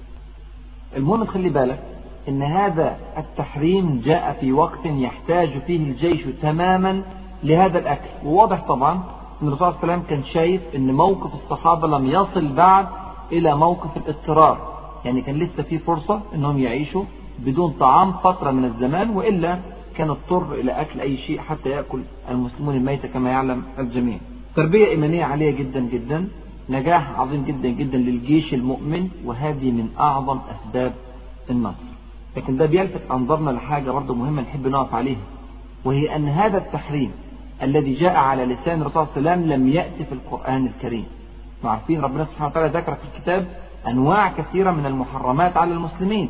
المهم تخلي بالك إن هذا التحريم جاء في وقت يحتاج فيه الجيش تماما لهذا الأكل، وواضح طبعا أن الرسول صلى الله عليه وسلم كان شايف أن موقف الصحابة لم يصل بعد إلى موقف الاضطرار، يعني كان لسه في فرصة أنهم يعيشوا بدون طعام فترة من الزمان، وإلا كان اضطر إلى أكل أي شيء حتى يأكل المسلمون الميتة كما يعلم الجميع. تربية إيمانية عالية جدا جدا، نجاح عظيم جدا جدا للجيش المؤمن، وهذه من أعظم أسباب النصر. لكن ده بيلفت أنظرنا لحاجة برضه مهمة نحب نقف عليها، وهي أن هذا التحريم الذي جاء على لسان الرسول صلى الله عليه وسلم لم يأتي في القرآن الكريم. عارفين ربنا سبحانه وتعالى ذكر في الكتاب أنواع كثيرة من المحرمات على المسلمين،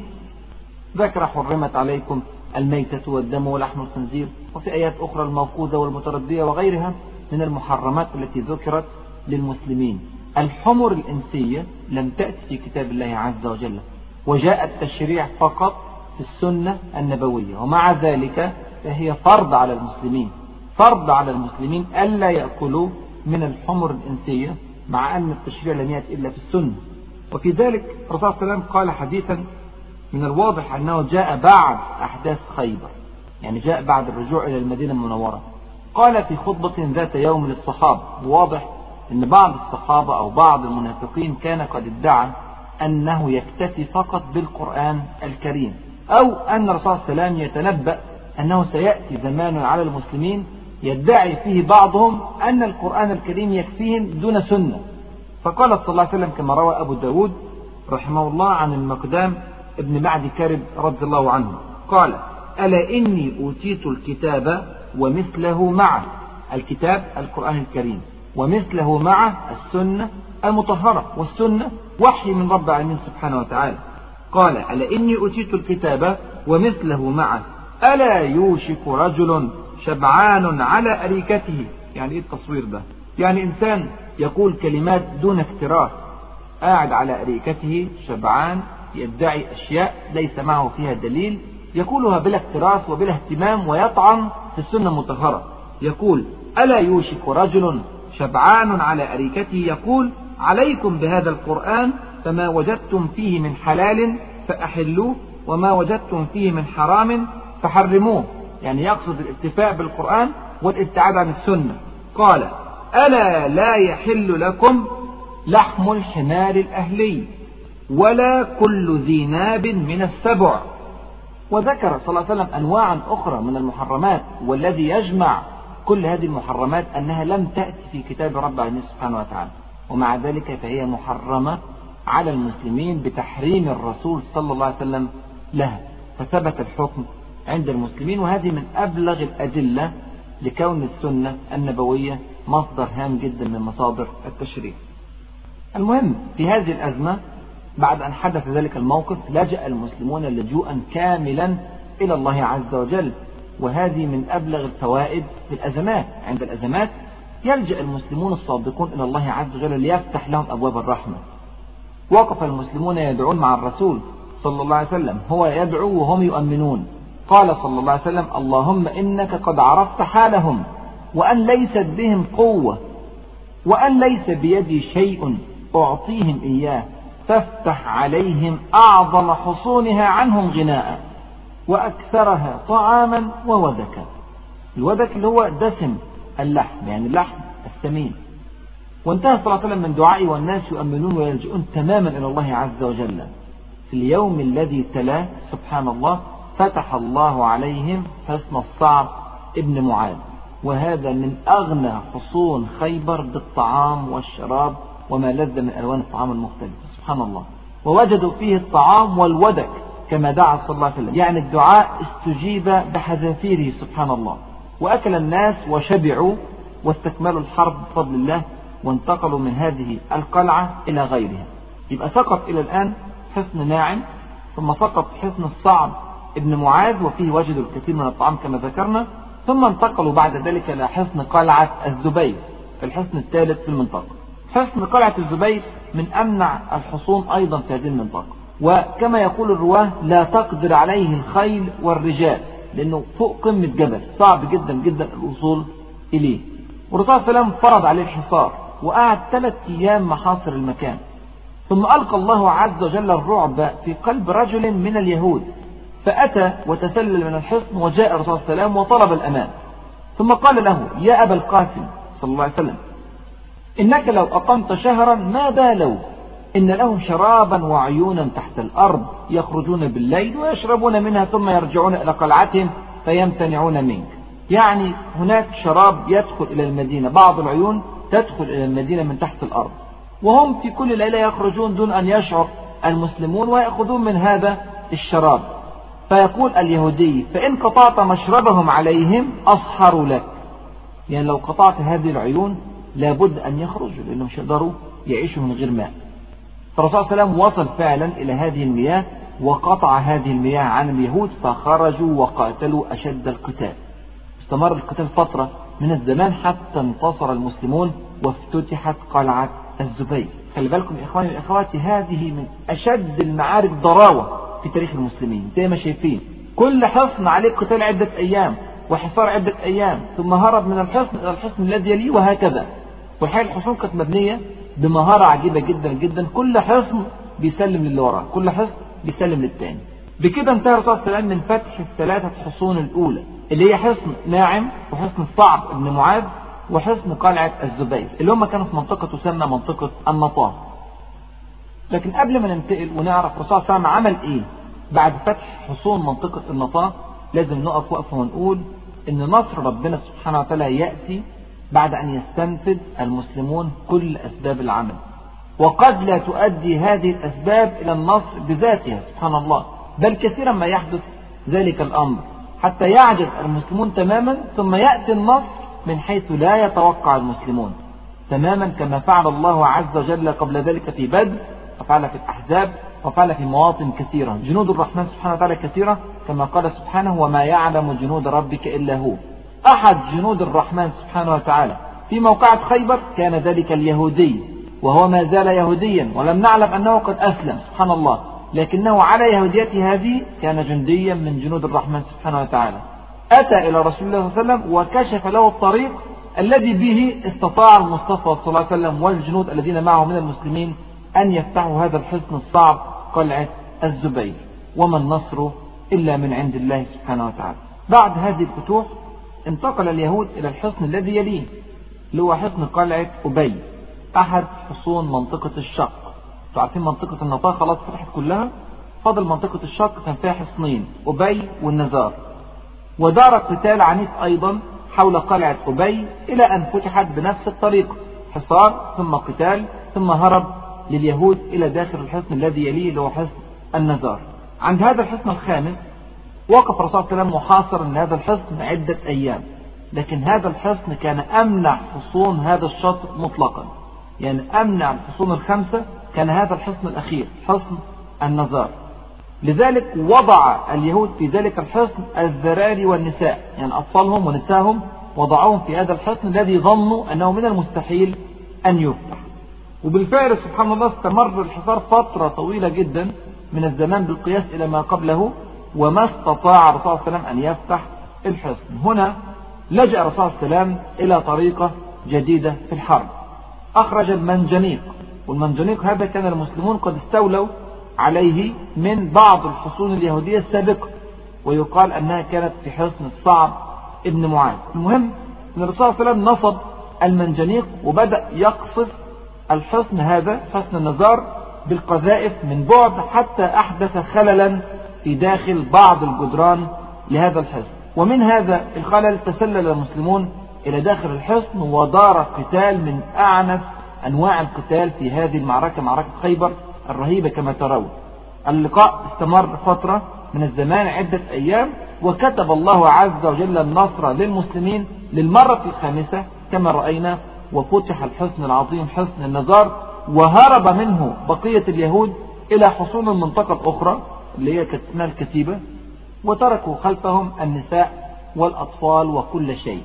ذكر حرمت عليكم الميتة والدم ولحم الخنزير، وفي آيات أخرى الموقوذة والمتردية وغيرها من المحرمات التي ذكرت للمسلمين. الحمر الإنسية لم تأتي في كتاب الله عز وجل، وجاء التشريع فقط في السنة النبوية، ومع ذلك فهي فرض على المسلمين، فرض على المسلمين ألا يأكلوا من الحمر الإنسية، مع أن التشريع لم يأتي إلا في السنة. وفي ذلك الرسول صلى الله عليه وسلم قال حديثا من الواضح أنه جاء بعد أحداث خيبر، يعني جاء بعد الرجوع إلى المدينة المنورة. قال في خطبة ذات يوم للصحابة، واضح أن بعض الصحابة أو بعض المنافقين كان قد ادعى أنه يكتفي فقط بالقرآن الكريم، أو أن الرسول صلى الله عليه وسلم يتنبأ أنه سيأتي زمان على المسلمين يدعي فيه بعضهم أن القرآن الكريم يكفيهم دون سنة. فقال صلى الله عليه وسلم كما روى أبو داود رحمه الله عن المقدام ابن معدي كرب رضي الله عنه قال: ألا إني أوتيت الكتاب ومثله معه، الكتاب القرآن الكريم، ومثله معه السنة المطهرة، والسنة وحي من رب العالمين سبحانه وتعالى. قال: ألا إني أوتيت الكتاب ومثله معه ألا يوشك رجل شبعان على أريكته. يعني إيه التصوير ده؟ يعني إنسان يقول كلمات دون اكتراث، قاعد على أريكته شبعان يدعي أشياء ليس معه فيها دليل، يقولها بلا اكتراث وبلا اهتمام، ويطعن في السنة المطهرة. يقول: ألا يوشك رجل شبعان على أريكته يقول: عليكم بهذا القرآن فما وجدتم فيه من حلال فأحلوه وما وجدتم فيه من حرام فحرموه. يعني يقصد الاكتفاء بالقرآن والابتعاد عن السنة. قال: ألا لا يحل لكم لحم الحمار الأهلي ولا كل ذي ناب من السبع. وذكر صلى الله عليه وسلم أنواعا أخرى من المحرمات، والذي يجمع كل هذه المحرمات أنها لم تأتي في كتاب رب العالمين سبحانه وتعالى، ومع ذلك فهي محرمة على المسلمين بتحريم الرسول صلى الله عليه وسلم لها، فثبت الحكم عند المسلمين. وهذه من أبلغ الأدلة لكون السنة النبوية مصدر هام جدا من مصادر التشريع. المهم في هذه الأزمة بعد أن حدث ذلك الموقف لجأ المسلمون لجوءا كاملا إلى الله عز وجل، وهذه من أبلغ الفوائد في الأزمات. عند الأزمات يلجأ المسلمون الصادقون إلى الله عز وجل ليفتح لهم أبواب الرحمة. وقف المسلمون يدعون مع الرسول صلى الله عليه وسلم، هو يدعو وهم يؤمنون. قال صلى الله عليه وسلم: اللهم إنك قد عرفت حالهم وأن ليست بهم قوة وأن ليس بيدي شيء أعطيهم إياه، فافتح عليهم أعظم حصونها عنهم غناء وأكثرها طعاما وودكا. الودك اللي هو دسم اللحم، يعني اللحم السمين. وانتهى صلى الله عليه وسلم من دعائه والناس يؤمنون ويلجؤون تماما إلى الله عز وجل. في اليوم الذي تلاه سبحان الله فتح الله عليهم حصن الصعب ابن معاذ، وهذا من أغنى حصون خيبر بالطعام والشراب وما لذ من ألوان الطعام المختلفة سبحان الله. ووجدوا فيه الطعام والودك كما دعا صلى الله عليه وسلم، يعني الدعاء استجيب بحذافيره سبحان الله. وأكل الناس وشبعوا واستكملوا الحرب بفضل الله، وانتقلوا من هذه القلعة إلى غيرها. يبقى سقط إلى الآن حصن ناعم، ثم سقط حصن الصعب ابن معاذ وفيه وجدوا الكثير من الطعام كما ذكرنا، ثم انتقلوا بعد ذلك إلى حصن قلعة الزبير في الحصن الثالث في المنطقة. حصن قلعة الزبير من أمنع الحصون أيضا في هذه المنطقة، وكما يقول الرواه لا تقدر عليه الخيل والرجال، لأنه فوق قمة جبل صعب جدا جدا الوصول إليه. والرسول صلى الله عليه وسلم فرض عليه الحصار وقعد ثلاث أيام محاصر المكان، ثم ألقى الله عز وجل الرعب في قلب رجل من اليهود، فأتى وتسلل من الحصن وجاء الرسول صلى الله عليه وسلم وطلب الأمان، ثم قال له: يا أبا القاسم صلى الله عليه وسلم، إنك لو أقمت شهرا ما بالوا، إن لهم شرابا وعيونا تحت الأرض يخرجون بالليل ويشربون منها ثم يرجعون إلى قلعتهم فيمتنعون منك. يعني هناك شراب يدخل إلى المدينة، بعض العيون تدخل إلى المدينة من تحت الأرض، وهم في كل ليلة يخرجون دون أن يشعر المسلمون ويأخذون من هذا الشراب. فيقول اليهودي: فإن قطعت مشربهم عليهم أصحروا لك، يعني لو قطعت هذه العيون لابد أن يخرجوا لأنهم مش يقدروا يعيشوا من غير ماء. فالرسول صلى الله عليه وسلم وصل فعلا إلى هذه المياه وقطع هذه المياه عن اليهود، فخرجوا وقاتلوا أشد القتال. استمر القتال فترة من الزمان حتى انتصر المسلمون وافتتحت قلعة الزبير. خلي بالكم يا إخواني وأخواتي، هذه من أشد المعارك ضراوة في تاريخ المسلمين. زي ما شايفين كل حصن عليه قتال عدة أيام وحصار عدة أيام، ثم هرب من الحصن إلى الحصن الذي يليه وهكذا. والحقيقة الحصون كانت مبنية بمهارة عجيبة جدا جدا، كل حصن بيسلم للي وراه، كل حصن بيسلم للتاني. بكده انتهى الرسول صلى الله عليه وسلم من فتح الثلاثة حصون الأولى اللي هي حصن ناعم وحصن الصعب بن معاذ وحصن قلعة الزبير اللي هم كانوا في منطقة تسمى منطقة النطاه. لكن قبل ما ننتقل ونعرف الرسول صلى الله عليه وسلم عمل ايه بعد فتح حصون منطقة النطاه، لازم نقف وقفة ونقول ان نصر ربنا سبحانه وتعالى يأتي بعد ان يستنفذ المسلمون كل اسباب العمل، وقد لا تؤدي هذه الاسباب الى النصر بذاتها سبحان الله، بل كثيرا ما يحدث ذلك الامر حتى يعجز المسلمون تماما ثم يأتي النصر من حيث لا يتوقع المسلمون تماما، كما فعل الله عز وجل قبل ذلك في بدر وفعل في الأحزاب وفعل في مواطن كثيرة. جنود الرحمن سبحانه وتعالى كثيرة كما قال سبحانه وما يعلم جنود ربك إلا هو. أحد جنود الرحمن سبحانه وتعالى في موقعة خيبر كان ذلك اليهودي، وهو ما زال يهوديا ولم نعلم أنه قد أسلم سبحان الله، لكنه على يهوديته هذه كان جنديا من جنود الرحمن سبحانه وتعالى. أتى إلى رسول الله صلى الله عليه وسلم وكشف له الطريق الذي به استطاع المصطفى صلى الله عليه وسلم والجنود الذين معه من المسلمين أن يفتحوا هذا الحصن الصعب قلعة الزبير. وما النصر إلا من عند الله سبحانه وتعالى. بعد هذه الفتوح انتقل اليهود إلى الحصن الذي يليه اللي هو حصن قلعة أبي، أحد حصون منطقة الشق. تعرفين منطقة النطاه خلاص فتحت كلها، فضل منطقة الشق كان فيها حصنين أبي والنزار، ودار قتال عنيف أيضا حول قلعة أبي إلى أن فتحت بنفس الطريقة، حصار ثم قتال ثم هرب لليهود إلى داخل الحصن الذي يليه اللي هو حصن النزار. عند هذا الحصن الخامس وقف الرسول صلى الله عليه وسلم محاصرا لهذا الحصن عدة أيام، لكن هذا الحصن كان أمنع حصون هذا الشاطئ مطلقا، يعني أمنع الحصون الخمسة كان هذا الحصن الأخير حصن النزار. لذلك وضع اليهود في ذلك الحصن الذراري والنساء، يعني أطفالهم ونسائهم وضعوهم في هذا الحصن الذي ظنوا أنه من المستحيل أن يفتح. وبالفعل سبحان الله استمر الحصار فترة طويلة جدا من الزمان بالقياس إلى ما قبله، وما استطاع الرسول صلى الله عليه وسلم أن يفتح الحصن. هنا لجأ الرسول صلى الله عليه وسلم إلى طريقة جديدة في الحرب، أخرج المنجنيق، والمنجنيق هذا كان المسلمون قد استولوا عليه من بعض الحصون اليهودية السابقة، ويقال أنها كانت في حصن الصعب ابن معاذ. المهم أن الرسول صلى الله عليه وسلم نصب المنجنيق وبدأ يقصف الحصن هذا حصن النزار بالقذائف من بعد حتى أحدث خللا في داخل بعض الجدران لهذا الحصن، ومن هذا الخلل تسلل المسلمون إلى داخل الحصن ودار قتال من أعنف أنواع القتال في هذه المعركة، معركة خيبر الرهيبة كما ترون. اللقاء استمر فترة من الزمان عدة أيام، وكتب الله عز وجل النصر للمسلمين للمرة الخامسة كما رأينا، وفتح الحصن العظيم حصن النزار، وهرب منه بقية اليهود إلى حصون المنطقة الأخرى اللي هي كانت اسمها الكتيبة، وتركوا خلفهم النساء والأطفال وكل شيء.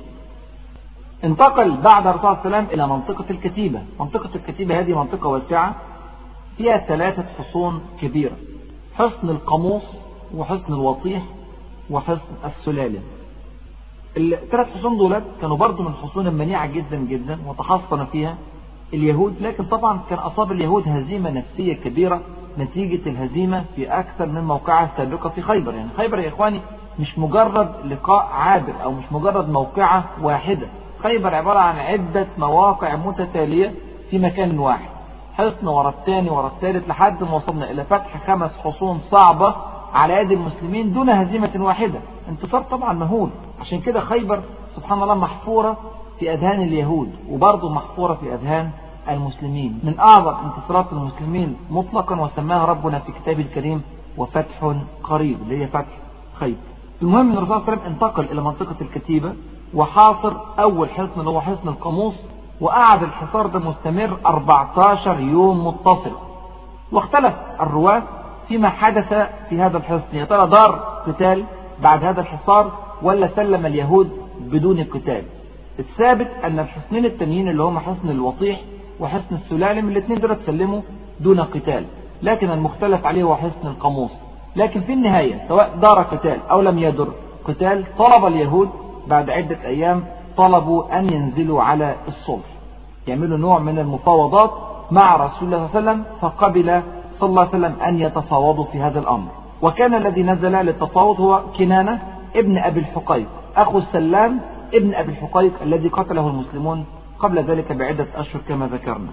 انتقل بعد الرسول صلى الله عليه وسلم إلى منطقة الكتيبة. منطقة الكتيبة هذه منطقة واسعة فيها ثلاثة حصون كبيرة، حصن القاموس وحصن الوطيح وحصن السلالم. الثلاث حصون دولت كانوا برضو من حصون منيعة جدا جدا وتحصن فيها اليهود، لكن طبعا كان أصاب اليهود هزيمة نفسية كبيرة نتيجة الهزيمة في أكثر من موقعة سابقة في خيبر. يعني خيبر يا إخواني مش مجرد لقاء عابر أو مش مجرد موقعة واحدة، خيبر عبارة عن عدة مواقع متتالية في مكان واحد، حصن ورا الثاني ورا الثالث لحد ما وصلنا إلى فتح خمس حصون صعبة على يد المسلمين دون هزيمة واحدة. انتصار طبعا مهول. عشان كده خيبر سبحان الله محفورة في أذهان اليهود وبرضه محفورة في أذهان المسلمين، من أعظم انتصارات المسلمين مطلقا، وسماها ربنا في كتابه الكريم وفتح قريب اللي هي فتح خيبر. المهم ان الرسول صلى الله عليه وسلم انتقل إلى منطقة الكتيبة وحاصر أول حصن اللي هو حصن القاموس، وقعد الحصار ده مستمر أربعة عشر يوم متصل. واختلف الرواة فيما حدث في هذا الحصن، يا ترى دار قتال بعد هذا الحصار ولا سلم اليهود بدون قتال. الثابت أن الحصنين التانيين اللي هم حصن الوطيح وحصن السلالم الاثنين دول سلموا دون قتال، لكن المختلف عليه هو حصن القاموس. لكن في النهاية سواء دار قتال أو لم يدر قتال، طلب اليهود بعد عدة أيام طلبوا أن ينزلوا على الصلح، يعملوا نوع من المفاوضات مع رسول الله صلى الله عليه وسلم، فقبل صلى الله عليه وسلم أن يتفاوضوا في هذا الأمر. وكان الذي نزل للتفاوض هو كنانة ابن أبي الحقيق أخو السلام ابن أبي الحقيق الذي قتله المسلمون قبل ذلك بعدة أشهر كما ذكرنا.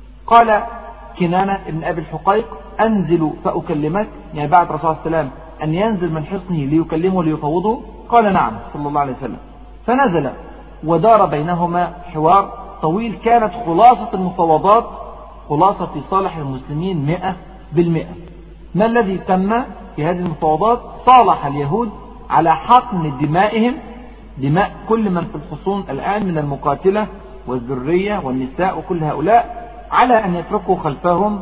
قال كنانة ابن أبي الحقيق أنزل فأكلمك، يعني بعد رسول الله صلى الله عليه وسلم أن ينزل من حصنه ليكلمه ليفوضه، قال نعم صلى الله عليه وسلم. فنزل ودار بينهما حوار طويل، كانت خلاصة المفاوضات خلاصة في صالح المسلمين مئة بالمئة. ما الذي تم في هذه المفاوضات؟ صالح اليهود على حقن دمائهم، دماء كل من في الحصون الآن من المقاتلة والذرية والنساء وكل هؤلاء، على أن يتركوا خلفهم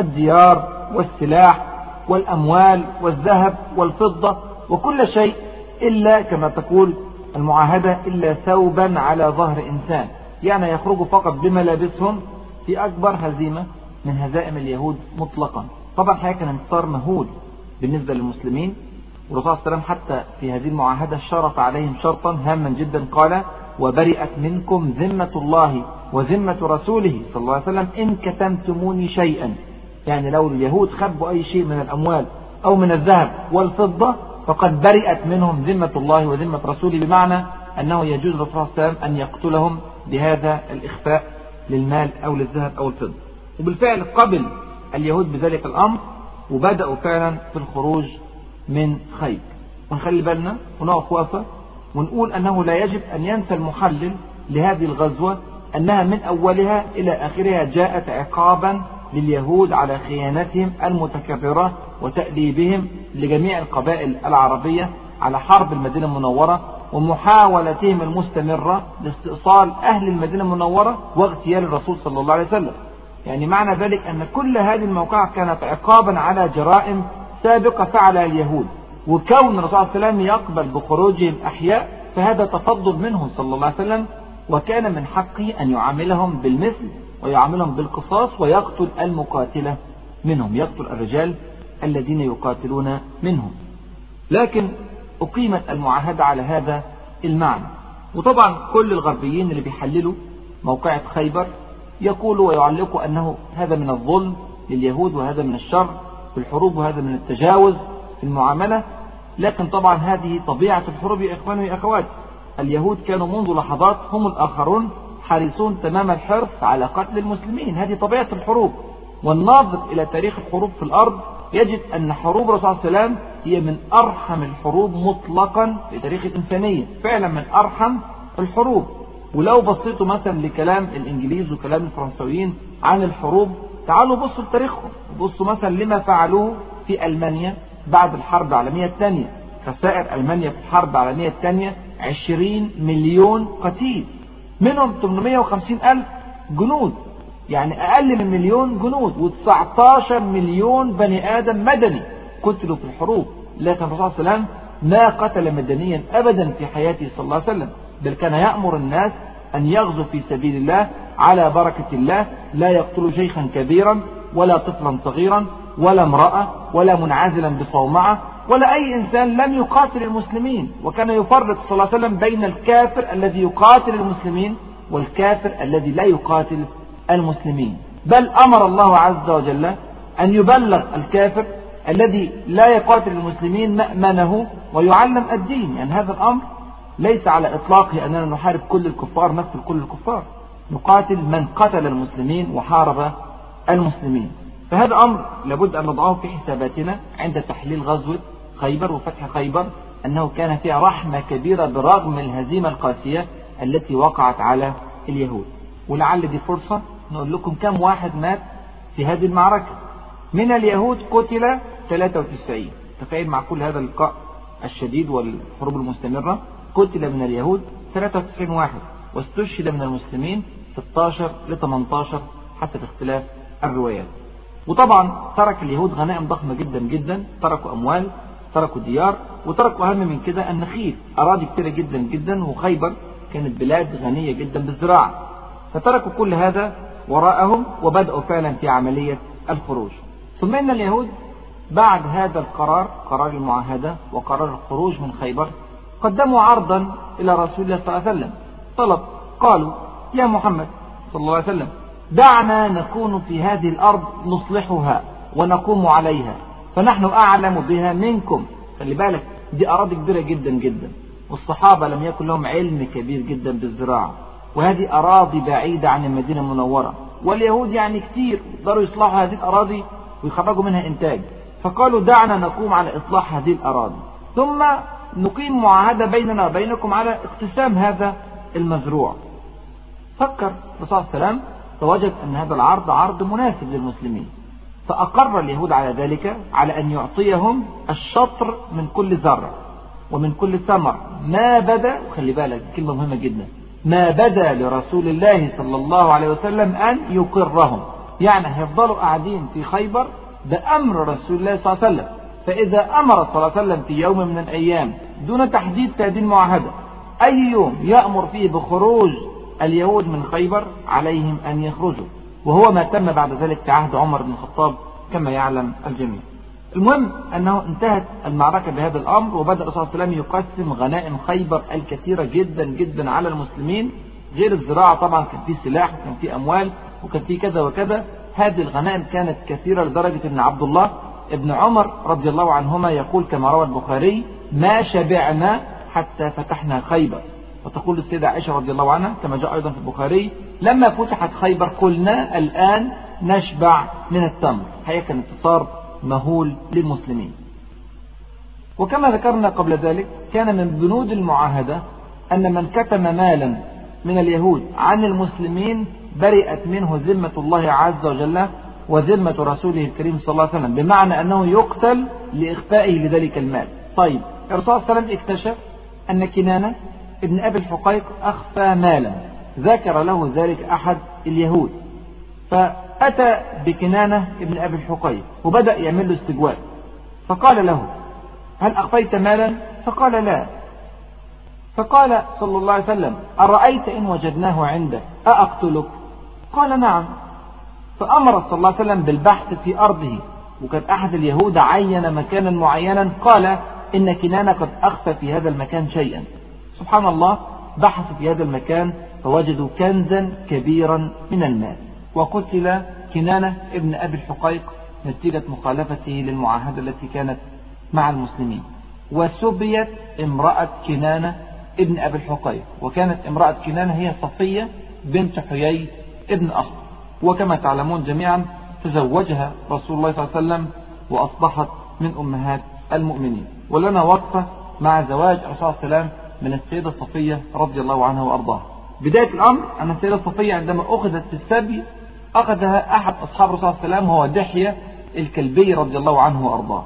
الديار والسلاح والأموال والذهب والفضة وكل شيء، إلا كما تقول المعاهدة إلا ثوبا على ظهر إنسان، يعني يخرجوا فقط بملابسهم في أكبر هزيمة من هزائم اليهود مطلقا. طبعا حقيقة كان انتصار مهول بالنسبة للمسلمين، والرسول صلى الله عليه وسلم حتى في هذه المعاهدة شرط عليهم شرطا هاما جدا، قال وبرئت منكم ذمة الله وذمة رسوله صلى الله عليه وسلم إن كتمتموني شيئا، يعني لو اليهود خبوا أي شيء من الأموال أو من الذهب والفضة فقد برئت منهم ذمة الله وذمة رسوله، بمعنى أنه يجوز للرسول صلى الله عليه وسلم أن يقتلهم بهذا الإخفاء للمال أو للذهب أو الفضة. وبالفعل قبل اليهود بذلك الأمر وبدأوا فعلا في الخروج من خيبر. ونخلي بالنا ونقف وقفة ونقول أنه لا يجب أن ينسى المحلل لهذه الغزوة أنها من أولها إلى آخرها جاءت عقابا لليهود على خيانتهم المتكررة وتأديبهم لجميع القبائل العربية على حرب المدينة المنورة ومحاولتهم المستمرة لاستئصال أهل المدينة المنورة واغتيال الرسول صلى الله عليه وسلم. يعني معنى ذلك أن كل هذه الموقعة كانت عقابا على جرائم سابقة فعلها اليهود، وكون الرسول صلى الله عليه وسلم يقبل بخروجهم أحياء فهذا تفضل منه صلى الله عليه وسلم، وكان من حقه أن يعاملهم بالمثل ويعاملهم بالقصاص ويقتل المقاتلة منهم، يقتل الرجال الذين يقاتلون منهم. لكن أقيمت المعاهدة على هذا المعنى. وطبعا كل الغربيين اللي بيحللوا موقعة خيبر يقولوا ويعلقوا أنه هذا من الظلم لليهود وهذا من الشر في الحروب وهذا من التجاوز في المعاملة. لكن طبعا هذه طبيعة الحروب يا إخواني يا أخواتي. اليهود كانوا منذ لحظات هم الآخرون حريصون تمام الحرص على قتل المسلمين، هذه طبيعة الحروب. والناظر إلى تاريخ الحروب في الأرض يجد أن حروب الرسول صلى الله عليه وسلم هي من أرحم الحروب مطلقا في تاريخ الإنسانية، فعلا من أرحم الحروب. ولو بصيتوا مثلا لكلام الإنجليز وكلام الفرنسويين عن الحروب، تعالوا بصوا لتاريخهم، بصوا مثلا لما فعلوه في ألمانيا بعد الحرب العالمية الثانية. خسائر ألمانيا في الحرب العالمية الثانية عشرين مليون قتيل، منهم ثمانمائة وخمسين ألف جنود، يعني أقل من مليون جنود، وتسعة عشر مليون بني آدم مدني قتلوا في الحروب. لكن الرسول صلى الله عليه وسلم ما قتل مدنيا أبدا في حياته صلى الله عليه وسلم، بل كان يأمر الناس أن يغزوا في سبيل الله على بركة الله، لا يقتل شيخا كبيرا ولا طفلا صغيرا ولا امرأة ولا منعزلا بصومعة ولا أي إنسان لم يقاتل المسلمين. وكان يفرق صلى الله عليه وسلم بين الكافر الذي يقاتل المسلمين والكافر الذي لا يقاتل المسلمين، بل أمر الله عز وجل أن يبلغ الكافر الذي لا يقاتل المسلمين مأمنه ويعلم الدين. يعني هذا الأمر ليس على إطلاقه أننا نحارب كل الكفار نقتل كل الكفار، نقاتل من قتل المسلمين وحارب المسلمين. فهذا أمر لابد أن نضعه في حساباتنا عند تحليل غزوة خيبر وفتح خيبر، أنه كان فيها رحمة كبيرة برغم الهزيمة القاسية التي وقعت على اليهود. ولعل دي فرصة نقول لكم كم واحد مات في هذه المعركة. من اليهود قتل ثلاثة وتسعين، تخيل مع كل هذا اللقاء الشديد والحروب المستمرة قتل من اليهود ثلاثة وتسعين واحد، واستشهد من المسلمين ستة عشر ل ثمانية عشر حسب اختلاف الروايات. وطبعا ترك اليهود غنائم ضخمة جدا جدا، تركوا أموال، تركوا ديار، وتركوا أهم من كده النخيل، أراضي كثيرة جدا جدا، وخيبر كانت بلاد غنية جدا بالزراعة. فتركوا كل هذا وراءهم وبدأوا فعلا في عملية الخروج. ثم إن اليهود بعد هذا القرار، قرار المعاهدة وقرار الخروج من خيبر، قدموا عرضا إلى رسول الله صلى الله عليه وسلم، طلب، قالوا يا محمد صلى الله عليه وسلم دعنا نكون في هذه الأرض نصلحها ونقوم عليها، فنحن أعلم بها منكم. خلي بالك دي أراضي كبيرة جدا جدا، والصحابة لم يكن لهم علم كبير جدا بالزراعة، وهذه أراضي بعيدة عن المدينة المنورة، واليهود يعني كتير يقدروا يصلحوا هذه الأراضي ويخرجوا منها إنتاج. فقالوا دعنا نقوم على إصلاح هذه الأراضي، ثم نقيم معاهدة بيننا وبينكم على اقتسام هذا المزروع. فكر الرسول صلى الله عليه وسلم فوجد أن هذا العرض عرض مناسب للمسلمين، فأقر اليهود على ذلك، على أن يعطيهم الشطر من كل زرع ومن كل ثمر ما بدا. وخلي بالك كلمة مهمة جدا، ما بدا لرسول الله صلى الله عليه وسلم أن يقرهم، يعني هيفضلوا قاعدين في خيبر ده أمر رسول الله صلى الله عليه وسلم. فإذا أمر صلى الله عليه وسلم في يوم من الأيام دون تحديد في هذه المعاهدة أي يوم يأمر فيه بخروج اليهود من خيبر، عليهم أن يخرجوا، وهو ما تم بعد ذلك في عهد عمر بن الخطاب كما يعلم الجميع. المهم أنه انتهت المعركة بهذا الأمر، وبدأ الرسول صلى الله عليه وسلم يقسم غنائم خيبر الكثيرة جدا جدا على المسلمين، غير الزراعة طبعا، كان في سلاح وكان في أموال وكان في كذا وكذا. هذه الغنائم كانت كثيرة لدرجة أن عبد الله ابن عمر رضي الله عنهما يقول كما روى البخاري: ما شبعنا حتى فتحنا خيبر. وتقول السيدة عائشة رضي الله عنها كما جاء أيضا في البخاري: لما فتحت خيبر قلنا الآن نشبع من التمر. هي كان انتصار مهول للمسلمين. وكما ذكرنا قبل ذلك كان من بنود المعاهدة أن من كتم مالا من اليهود عن المسلمين برئت منه ذمة الله عز وجل وذمة رسوله الكريم صلى الله عليه وسلم، بمعنى أنه يقتل لإخفائه لذلك المال. طيب الرسول صلى الله عليه وسلم اكتشف أن كنانة ابن أبي الحقيق أخفى مالا، ذكر له ذلك أحد اليهود، فأتى بكنانة ابن أبي الحقيق وبدأ يعمل له استجواب، فقال له: هل أخفيت مالا؟ فقال: لا. فقال صلى الله عليه وسلم: أرأيت إن وجدناه عندك أأقتلك؟ قال: نعم. فأمر صلى الله عليه وسلم بالبحث في أرضه، وكان أحد اليهود عين مكانا معينا قال إن كنانة قد أخفى في هذا المكان شيئا. سبحان الله، بحثوا في هذا المكان فوجدوا كنزا كبيرا من المال، وقتل كنانة ابن أبي الحقيق نتيجة مخالفته للمعاهدة التي كانت مع المسلمين. وسبيت امرأة كنانة ابن أبي الحقيق، وكانت امرأة كنانة هي صفية بنت حيي ابن أخ، وكما تعلمون جميعا تزوجها رسول الله صلى الله عليه وسلم وأصبحت من أمهات المؤمنين. ولنا وقفة مع زواج الرسول صلى الله عليه وسلم من السيدة صفية رضي الله عنها وأرضاها. بداية الأمر أن السيدة صفية عندما أخذت في السبي أخذها أحد أصحاب الرسول صلى الله عليه وسلم وهو دحية الكلبي رضي الله عنه وأرضاه،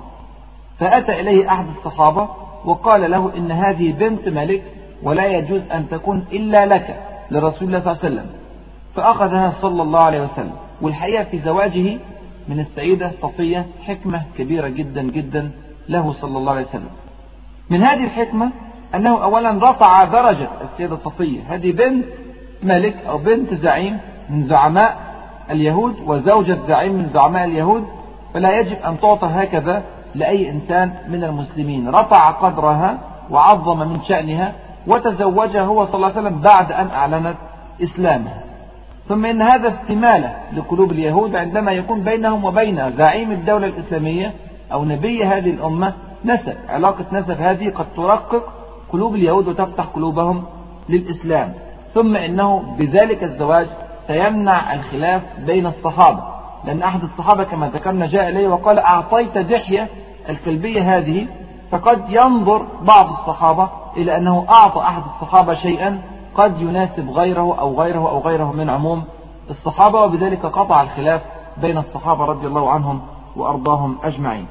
فأتى إليه أحد الصحابة وقال له: إن هذه بنت ملك ولا يجوز أن تكون إلا لك، لرسول الله صلى الله عليه وسلم. فأخذها صلى الله عليه وسلم. والحقيقة في زواجه من السيدة صفية حكمة كبيرة جدا جدا له صلى الله عليه وسلم. من هذه الحكمة أنه أولا رفع درجة السيدة صفية، هذه بنت ملك أو بنت زعيم من زعماء اليهود وزوجة زعيم من زعماء اليهود، فلا يجب أن تعطى هكذا لأي إنسان من المسلمين. رفع قدرها وعظم من شأنها وتزوجها هو صلى الله عليه وسلم بعد أن أعلنت إسلامها. ثم إن هذا استمالة لقلوب اليهود عندما يكون بينهم وبين زعيم الدولة الإسلامية أو نبي هذه الأمة نسب، علاقة نسب هذه قد ترقق قلوب اليهود وتفتح قلوبهم للإسلام. ثم إنه بذلك الزواج سيمنع الخلاف بين الصحابة، لأن أحد الصحابة كما ذكرنا جاء إليه وقال: أعطيت دحية الكلبية هذه، فقد ينظر بعض الصحابة إلى أنه أعطى أحد الصحابة شيئا قد يناسب غيره أو غيره أو غيره من عموم الصحابة، وبذلك قطع الخلاف بين الصحابة رضي الله عنهم وأرضاهم أجمعين.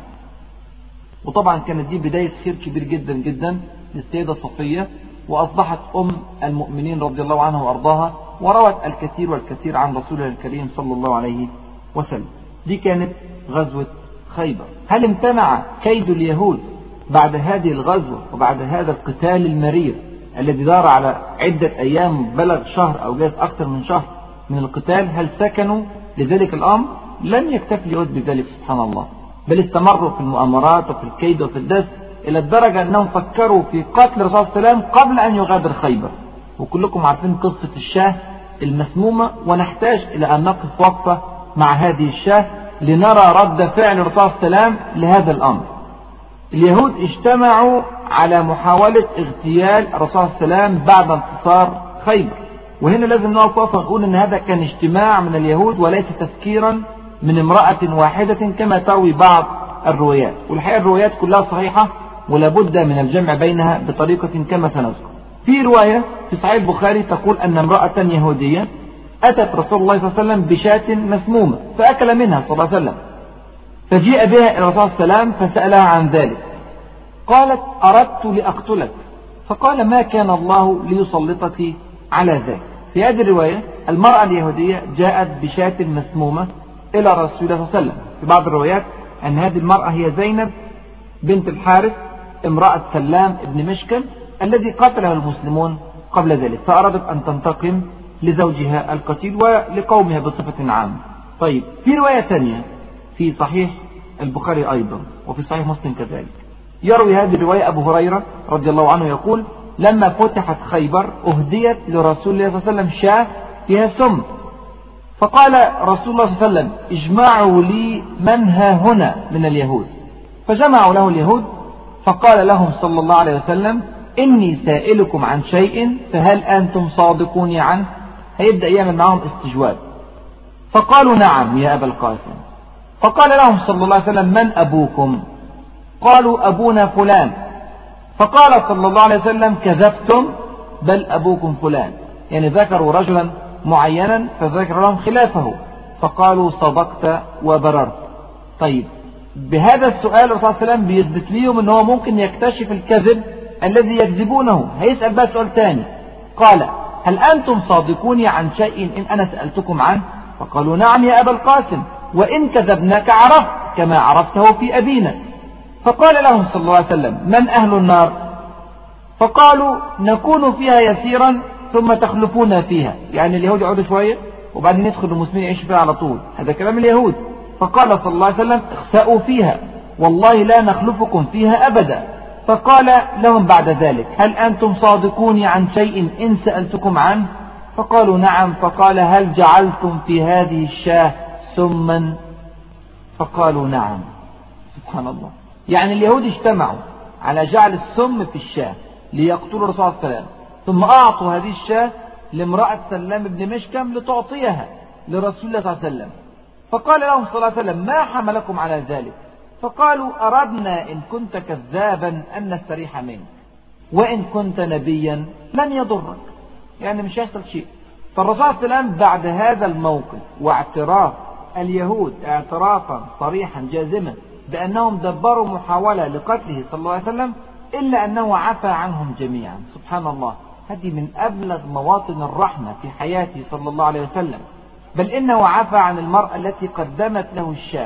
وطبعا كانت دي بداية خير كبير جدا جدا للسيدة صفية، وأصبحت أم المؤمنين رضي الله عنها وأرضاها، وروت الكثير والكثير عن رسوله الكريم صلى الله عليه وسلم. دي كانت غزوة خيبر. هل امتنع كيد اليهود بعد هذه الغزوة وبعد هذا القتال المرير الذي دار على عدة أيام بلغ شهر أو جاز أكثر من شهر من القتال؟ هل سكنوا لذلك الأمر؟ لم يكتفي اليهود بذلك سبحان الله، بل استمروا في المؤامرات وفي الكيد وفي الدس إلى الدرجة أنهم فكروا في قتل الرسول صلى الله عليه وسلم قبل أن يغادر خيبر. وكلكم عارفين قصة الشاه المسمومة، ونحتاج إلى أن نقف وقفة مع هذه الشاه، لنرى رد فعل الرسول صلى الله عليه وسلم لهذا الأمر. اليهود اجتمعوا على محاولة اغتيال الرسول صلى الله عليه وسلم بعد انتصار خيبر، وهنا لازم نقف وقفة نقول ان هذا كان اجتماع من اليهود وليس تفكيرا من امرأة واحدة كما تروي بعض الروايات، والحقيقة الروايات كلها صحيحة ولا بد من الجمع بينها بطريقة كما سنذكر. في رواية في صحيح البخاري تقول أن امرأة يهودية أتت رسول الله صلى الله عليه وسلم بشاة مسمومة فأكل منها صلى الله عليه وسلم، فجيء بها إلى الرسول صلى الله عليه وسلم فسألها عن ذلك، قالت أردت لأقتلك، فقال ما كان الله ليسلطك على ذلك. في هذه الرواية المرأة اليهودية جاءت بشاة مسمومة إلى رسول الله صلى الله عليه وسلم. في بعض الروايات أن هذه المرأة هي زينب بنت الحارث امرأة سلام ابن مشكم الذي قتله المسلمون قبل ذلك، فأرادت أن تنتقم لزوجها القتيل ولقومها بصفة عامة. طيب في رواية ثانية في صحيح البخاري أيضا وفي صحيح مسلم كذلك يروي هذه الرواية أبو هريرة رضي الله عنه يقول لما فتحت خيبر أهديت لرسول الله صلى الله عليه وسلم شاة فيها سم، فقال رسول الله صلى الله عليه وسلم اجمعوا لي من ها هنا من اليهود، فجمعوا له اليهود، فقال لهم صلى الله عليه وسلم إني سائلكم عن شيء فهل أنتم صادقوني عنه؟ هيبدأ يعمل معهم استجواب، فقالوا نعم يا أبا القاسم. فقال لهم صلى الله عليه وسلم من أبوكم؟ قالوا أبونا فلان. فقال صلى الله عليه وسلم كذبتم بل أبوكم فلان، يعني ذكروا رجلا معينا فذكر لهم خلافه، فقالوا صدقت وبررت. طيب بهذا السؤال الرسول صلى الله عليه وسلم بيثبت لهم ان هو ممكن يكتشف الكذب الذي يكذبونه. هيسأل بقى سؤال ثاني، قال هل أنتم صادقوني عن شيء إن أنا سألتكم عنه؟ فقالوا نعم يا أبا القاسم وإن كذبناك عرفت كما عرفته في أبينا. فقال لهم صلى الله عليه وسلم من أهل النار؟ فقالوا نكون فيها يسيرا ثم تخلفون فيها، يعني اليهود يقعدوا شوية وبعدين يدخل المسلمين يعيشوا فيها على طول، هذا كلام اليهود. فقال صلى الله عليه وسلم اخسأوا فيها والله لا نخلفكم فيها أبدا. فقال لهم بعد ذلك هل أنتم صادقوني عن شيء إن سألتكم عنه؟ فقالوا نعم. فقال هل جعلتم في هذه الشاة سما؟ فقالوا نعم. سبحان الله، يعني اليهود اجتمعوا على جعل السم في الشاة ليقتلوا الرسول صلى الله عليه وسلم، ثم أعطوا هذه الشاة لامرأة سلام بن مشكم لتعطيها لرسول الله صلى الله عليه وسلم. فقال لهم صلى الله عليه وسلم ما حملكم على ذلك؟ فقالوا أردنا إن كنت كذابا أن نستريح منك وإن كنت نبيا لن يضرك، يعني مش هيحصل شيء. فالرسول صلى الله عليه وسلم بعد هذا الموقف واعتراف اليهود اعترافا صريحا جازما بأنهم دبروا محاولة لقتله صلى الله عليه وسلم إلا أنه عفى عنهم جميعا. سبحان الله، هذه من أبلغ مواطن الرحمة في حياته صلى الله عليه وسلم، بل إنه عفى عن المرأة التي قدمت له الشاة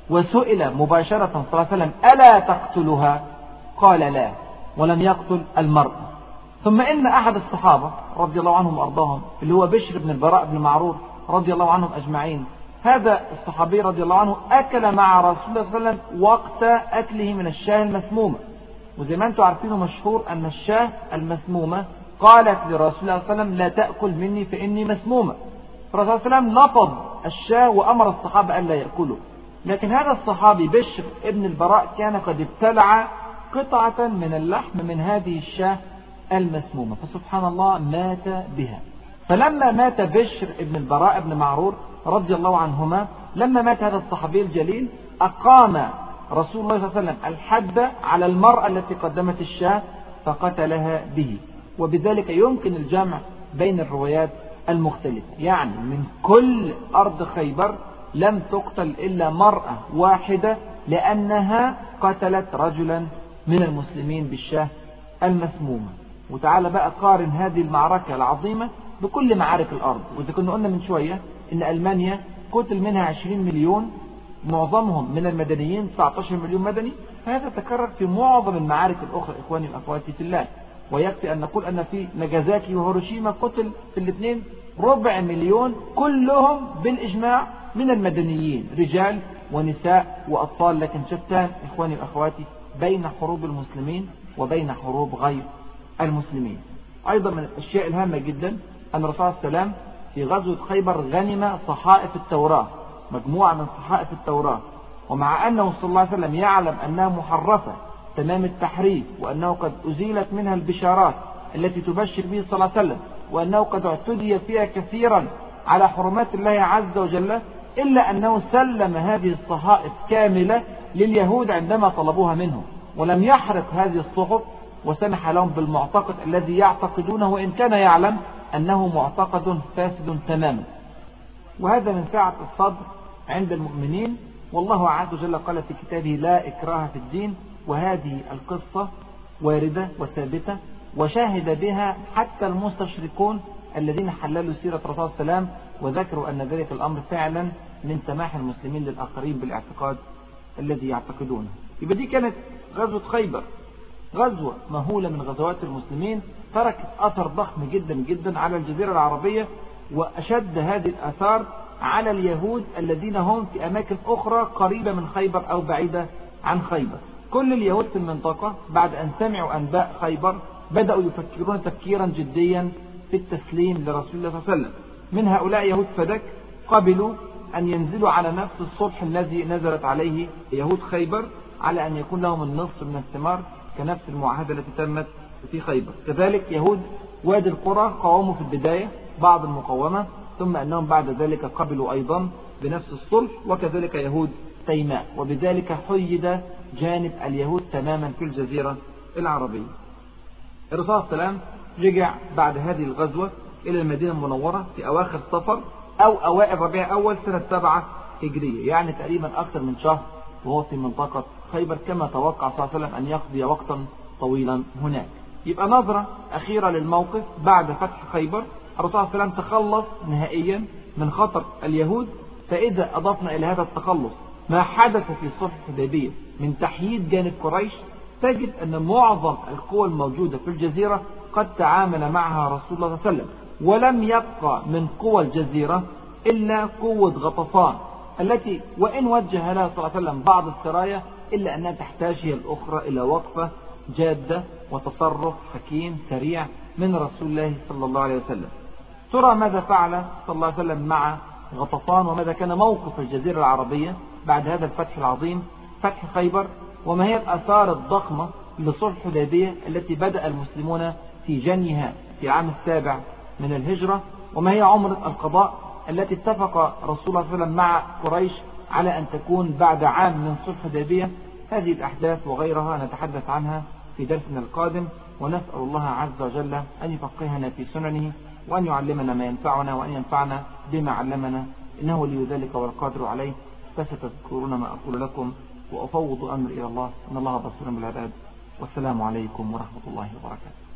وسئل مباشرة صلى الله عليه وسلم ألا تقتلها؟ قال لا، ولم يقتل المرأة. ثم إن أحد الصحابة رضي الله عنهم وأرضاهم اللي هو بشر بن البراء بن معرور رضي الله عنهم أجمعين، هذا الصحابي رضي الله عنه أكل مع رسول الله صلى الله عليه وسلم وقت أكله من الشاة المسمومة، وزي ما أنتم عارفين مشهور أن الشاة المسمومة قالت لرسول الله صلى الله عليه وسلم لا تأكل مني فإني مسمومة، فالرسول صلى الله عليه وسلم نفض الشاة وأمر الصحابة ألا يأكلوا. لكن هذا الصحابي بشر ابن البراء كان قد ابتلع قطعة من اللحم من هذه الشاة المسمومة، فسبحان الله مات بها. فلما مات بشر ابن البراء ابن معرور رضي الله عنهما، لما مات هذا الصحابي الجليل أقام رسول الله صلى الله عليه وسلم الحد على المرأة التي قدمت الشاة فقتلها به. وبذلك يمكن الجمع بين الروايات المختلفة، يعني من كل أرض خيبر لم تقتل إلا مرأة واحدة لأنها قتلت رجلا من المسلمين بالشاة المسمومة. وتعالى بقى قارن هذه المعركة العظيمة بكل معارك الأرض. وإذا كنا قلنا من شوية إن ألمانيا قتل منها عشرين مليون معظمهم من المدنيين، تسعة عشر مليون مدني، فهذا تكرر في معظم المعارك الأخرى إخواني الأخواتي في الله. ويكفي أن نقول أن في ناجازاكي وهيروشيما قتل في الاثنين ربع مليون كلهم بالإجماع من المدنيين، رجال ونساء وأطفال، لكن شتان إخواني وأخواتي بين حروب المسلمين وبين حروب غير المسلمين. أيضا من الأشياء الهامة جدا أن الرسول صلى الله عليه وسلم في غزوة خيبر غنم صحائف التوراة، مجموعة من صحائف التوراة، ومع أنه صلى الله عليه وسلم يعلم أنها محرفة تمام التحريف، وأنه قد أزيلت منها البشارات التي تبشر به صلى الله عليه وسلم، وأنه قد اعتدي فيها كثيرا على حرمات الله عز وجل، إلا أنه سلم هذه الصحائف كاملة لليهود عندما طلبوها منه، ولم يحرق هذه الصحف، وسمح لهم بالمعتقد الذي يعتقدونه، وإن كان يعلم أنه معتقد فاسد تماما. وهذا من سعة الصدر عند المؤمنين. والله عز وجل قال في كتابه: لا إكراه في الدين. وهذه القصة واردة وثابتة، وشاهد بها حتى المستشركون الذين حللوا سيرة رسول الله السلام وذكروا أن ذلك الأمر فعلا من سماح المسلمين للآخرين بالاعتقاد الذي يعتقدونه. يبقى دي كانت غزوة خيبر، غزوة مهولة من غزوات المسلمين، تركت أثر ضخم جدا جدا على الجزيرة العربية، وأشد هذه الآثار على اليهود الذين هم في أماكن أخرى قريبة من خيبر أو بعيدة عن خيبر. كل اليهود في المنطقة بعد أن سمعوا أنباء خيبر بدأوا يفكرون تفكيرا جديا في التسليم لرسول الله صلى الله عليه وسلم. من هؤلاء يهود فدك قبلوا أن ينزلوا على نفس الصلح الذي نزلت عليه يهود خيبر، على أن يكون لهم النصف من الثمار كنفس المعاهدة التي تمت في خيبر. كذلك يهود وادي القرى قاوموا في البداية بعض المقاومة، ثم أنهم بعد ذلك قبلوا أيضا بنفس الصلح، وكذلك يهود تيماء، وبذلك حيد جانب اليهود تماما في الجزيرة العربية. الرسول صلى الله عليه وسلم رجع بعد هذه الغزوة إلى المدينة المنورة في أواخر صفر أو أوائل ربيع أول سنة سبعة هجرية، يعني تقريبا أكثر من شهر وهو في منطقة خيبر، كما توقع صلى الله عليه وسلم أن يقضي وقتا طويلا هناك. يبقى نظرة أخيرة للموقف بعد فتح خيبر. الرسول صلى الله عليه وسلم تخلص نهائيا من خطر اليهود. فإذا أضفنا إلى هذا التخلص ما حدث في صلح الحديبية من تحييد جانب قريش، تجد أن معظم القوى الموجودة في الجزيرة قد تعامل معها رسول الله صلى الله عليه وسلم، ولم يبقى من قوى الجزيرة إلا قوة غطفان، التي وإن وجه لها صلى الله عليه وسلم بعض السرايا إلا أنها تحتاج هي الأخرى إلى وقفة جادة وتصرف حكيم سريع من رسول الله صلى الله عليه وسلم. ترى ماذا فعل صلى الله عليه وسلم مع غطفان، وماذا كان موقف الجزيرة العربية بعد هذا الفتح العظيم فتح خيبر، وما هي الآثار الضخمة لصلح الحديبية التي بدأ المسلمون في جنيها في عام السابع من الهجرة، وما هي عمرة القضاء التي اتفق رسول الله صلى الله عليه وسلم مع قريش على أن تكون بعد عام من صلح الحديبية. هذه الأحداث وغيرها نتحدث عنها في درسنا القادم، ونسأل الله عز وجل أن يفقهنا في سننه، وأن يعلمنا ما ينفعنا، وأن ينفعنا بما علمنا، إنه ولي ذلك والقادر عليه. فستذكرون ما أقول لكم، وأفوض أمري إلى الله، إن الله بصير بالعباد. والسلام عليكم ورحمة الله وبركاته.